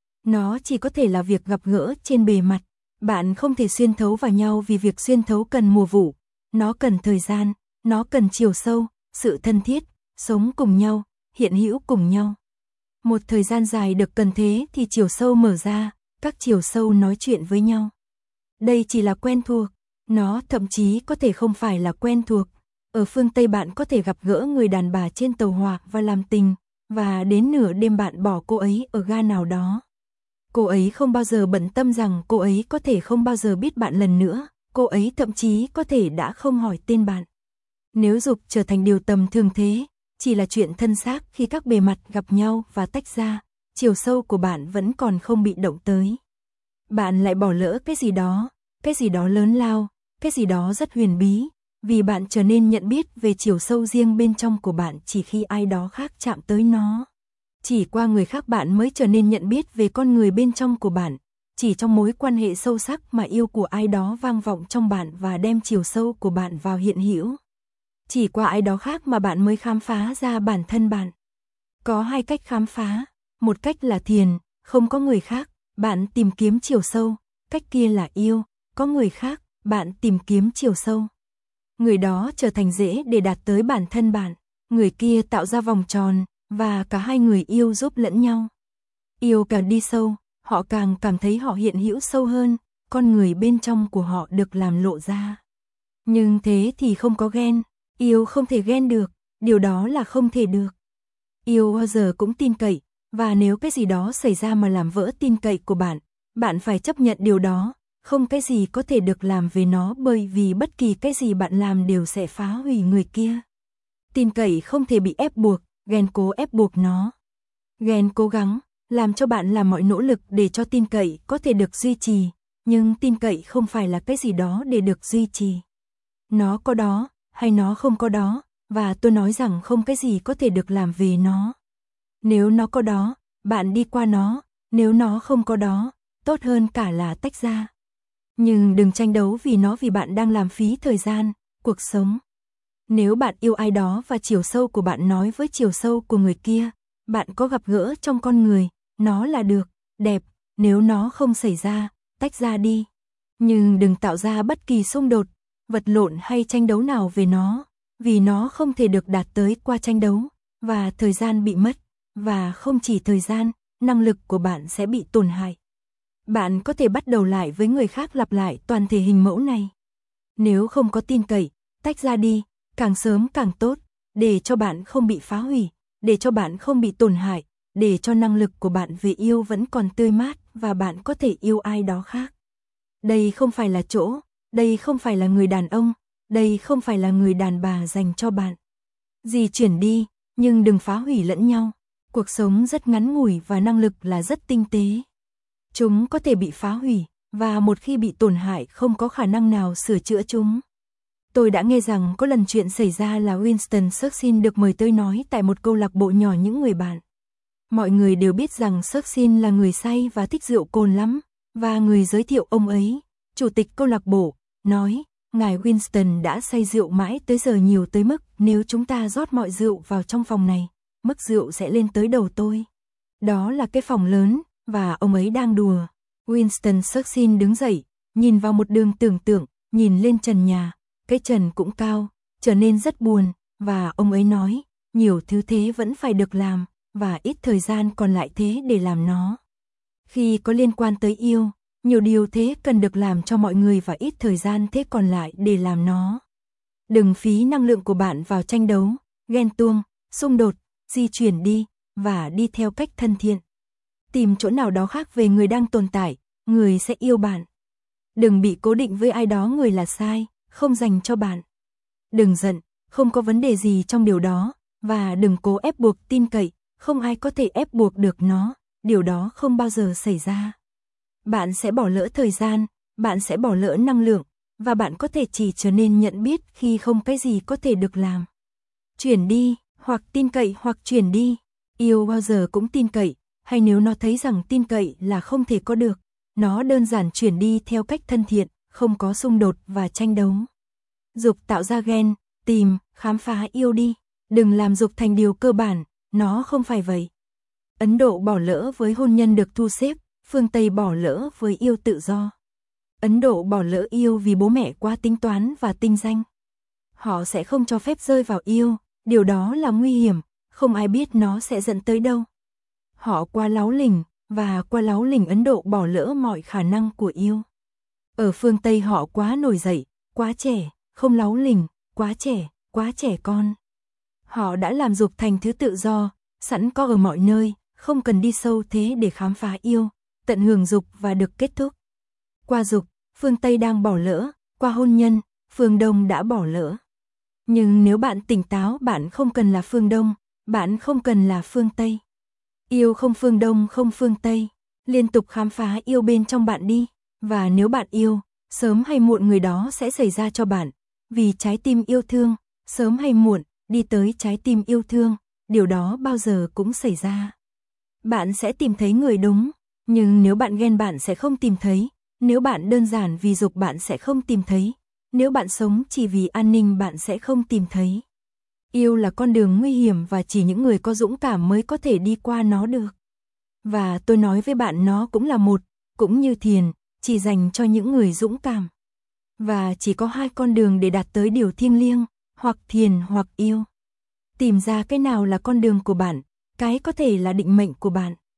Nó chỉ có thể là việc gặp gỡ trên bề mặt. Bạn không thể xuyên thấu vào nhau vì việc xuyên thấu cần mùa vụ. Nó cần thời gian, nó cần chiều sâu, sự thân thiết, sống cùng nhau, hiện hữu cùng nhau. Một thời gian dài được cần thế thì chiều sâu mở ra, các chiều sâu nói chuyện với nhau. Đây chỉ là quen thuộc, nó thậm chí có thể không phải là quen thuộc. Ở phương Tây bạn có thể gặp gỡ người đàn bà trên tàu hỏa và làm tình, và đến nửa đêm bạn bỏ cô ấy ở ga nào đó. Cô ấy không bao giờ bận tâm rằng cô ấy có thể không bao giờ biết bạn lần nữa, cô ấy thậm chí có thể đã không hỏi tên bạn. Nếu dục trở thành điều tầm thường thế, chỉ là chuyện thân xác khi các bề mặt gặp nhau và tách ra, chiều sâu của bạn vẫn còn không bị động tới. Bạn lại bỏ lỡ cái gì đó, cái gì đó lớn lao, cái gì đó rất huyền bí, vì bạn trở nên nhận biết về chiều sâu riêng bên trong của bạn chỉ khi ai đó khác chạm tới nó. Chỉ qua người khác bạn mới trở nên nhận biết về con người bên trong của bạn, chỉ trong mối quan hệ sâu sắc mà yêu của ai đó vang vọng trong bạn và đem chiều sâu của bạn vào hiện hữu. Chỉ qua ai đó khác mà bạn mới khám phá ra bản thân bạn. Có hai cách khám phá, một cách là thiền, không có người khác, bạn tìm kiếm chiều sâu, cách kia là yêu, có người khác, bạn tìm kiếm chiều sâu. Người đó trở thành dễ để đạt tới bản thân bạn, người kia tạo ra vòng tròn, và cả hai người yêu giúp lẫn nhau. Yêu càng đi sâu, họ càng cảm thấy họ hiện hữu sâu hơn, con người bên trong của họ được làm lộ ra. Nhưng thế thì không có ghen, yêu không thể ghen được, điều đó là không thể được. Yêu bao giờ cũng tin cậy, và nếu cái gì đó xảy ra mà làm vỡ tin cậy của bạn, bạn phải chấp nhận điều đó, không cái gì có thể được làm về nó bởi vì bất kỳ cái gì bạn làm đều sẽ phá hủy người kia. Tin cậy không thể bị ép buộc, ghen cố ép buộc nó. Ghen cố gắng, làm cho bạn làm mọi nỗ lực để cho tin cậy có thể được duy trì, nhưng tin cậy không phải là cái gì đó để được duy trì. Nó có đó, hay nó không có đó, và tôi nói rằng không cái gì có thể được làm về nó. Nếu nó có đó, bạn đi qua nó, nếu nó không có đó, tốt hơn cả là tách ra. Nhưng đừng tranh đấu vì nó vì bạn đang làm phí thời gian, cuộc sống. Nếu bạn yêu ai đó và chiều sâu của bạn nói với chiều sâu của người kia, bạn có gặp gỡ trong con người, nó là được, đẹp, nếu nó không xảy ra, tách ra đi. Nhưng đừng tạo ra bất kỳ xung đột, vật lộn hay tranh đấu nào về nó, vì nó không thể được đạt tới qua tranh đấu, và thời gian bị mất, và không chỉ thời gian, năng lực của bạn sẽ bị tổn hại. Bạn có thể bắt đầu lại với người khác lặp lại toàn thể hình mẫu này. Nếu không có tin cậy, tách ra đi, càng sớm càng tốt, để cho bạn không bị phá hủy, để cho bạn không bị tổn hại, để cho năng lực của bạn về yêu vẫn còn tươi mát và bạn có thể yêu ai đó khác. Đây không phải là chỗ, đây không phải là người đàn ông, đây không phải là người đàn bà dành cho bạn. Di chuyển đi, nhưng đừng phá hủy lẫn nhau. Cuộc sống rất ngắn ngủi và năng lực là rất tinh tế. Chúng có thể bị phá hủy, và một khi bị tổn hại không có khả năng nào sửa chữa chúng. Tôi đã nghe rằng có lần chuyện xảy ra là Winston Churchill được mời tới nói tại một câu lạc bộ nhỏ những người bạn. Mọi người đều biết rằng Churchill là người say và thích rượu cồn lắm, và người giới thiệu ông ấy, chủ tịch câu lạc bộ, nói, ngài Winston đã say rượu mãi tới giờ nhiều tới mức nếu chúng ta rót mọi rượu vào trong phòng này, mức rượu sẽ lên tới đầu tôi. Đó là cái phòng lớn, và ông ấy đang đùa. Winston Churchill đứng dậy, nhìn vào một đường tưởng tượng, nhìn lên trần nhà, cái trần cũng cao, trở nên rất buồn, và ông ấy nói, nhiều thứ thế vẫn phải được làm, và ít thời gian còn lại thế để làm nó. Khi có liên quan tới yêu, nhiều điều thế cần được làm cho mọi người và ít thời gian thế còn lại để làm nó. Đừng phí năng lượng của bạn vào tranh đấu, ghen tuông, xung đột, di chuyển đi, và đi theo cách thân thiện. Tìm chỗ nào đó khác về người đang tồn tại, người sẽ yêu bạn. Đừng bị cố định với ai đó người là sai, không dành cho bạn. Đừng giận, không có vấn đề gì trong điều đó, và đừng cố ép buộc tin cậy, không ai có thể ép buộc được nó, điều đó không bao giờ xảy ra. Bạn sẽ bỏ lỡ thời gian, bạn sẽ bỏ lỡ năng lượng, và bạn có thể chỉ trở nên nhận biết khi không cái gì có thể được làm. Chuyển đi, hoặc tin cậy hoặc chuyển đi, yêu bao giờ cũng tin cậy, hay nếu nó thấy rằng tin cậy là không thể có được, nó đơn giản chuyển đi theo cách thân thiện, không có xung đột và tranh đấu. Dục tạo ra ghen, tìm, khám phá yêu đi, đừng làm dục thành điều cơ bản, nó không phải vậy. Ấn Độ bỏ lỡ với hôn nhân được thu xếp, phương Tây bỏ lỡ với yêu tự do. Ấn Độ bỏ lỡ yêu vì bố mẹ quá tính toán và tinh danh. Họ sẽ không cho phép rơi vào yêu, điều đó là nguy hiểm, không ai biết nó sẽ dẫn tới đâu. Họ quá láu lỉnh, và qua láu lỉnh Ấn Độ bỏ lỡ mọi khả năng của yêu. Ở phương Tây họ quá nổi dậy, quá trẻ, không láu lỉnh, quá trẻ, quá trẻ con. Họ đã làm dục thành thứ tự do, sẵn có ở mọi nơi, không cần đi sâu thế để khám phá yêu, tận hưởng dục và được kết thúc. Qua dục, phương Tây đang bỏ lỡ, qua hôn nhân, phương Đông đã bỏ lỡ. Nhưng nếu bạn tỉnh táo bạn không cần là phương Đông, bạn không cần là phương Tây. Yêu không phương Đông không phương Tây, liên tục khám phá yêu bên trong bạn đi, và nếu bạn yêu, sớm hay muộn người đó sẽ xảy ra cho bạn, vì trái tim yêu thương, sớm hay muộn, đi tới trái tim yêu thương, điều đó bao giờ cũng xảy ra. Bạn sẽ tìm thấy người đúng, nhưng nếu bạn ghen bạn sẽ không tìm thấy, nếu bạn đơn giản vì dục bạn sẽ không tìm thấy, nếu bạn sống chỉ vì an ninh bạn sẽ không tìm thấy. Yêu là con đường nguy hiểm và chỉ những người có dũng cảm mới có thể đi qua nó được. Và tôi nói với bạn nó cũng là một, cũng như thiền, chỉ dành cho những người dũng cảm. Và chỉ có hai con đường để đạt tới điều thiêng liêng, hoặc thiền hoặc yêu. Tìm ra cái nào là con đường của bạn, cái có thể là định mệnh của bạn.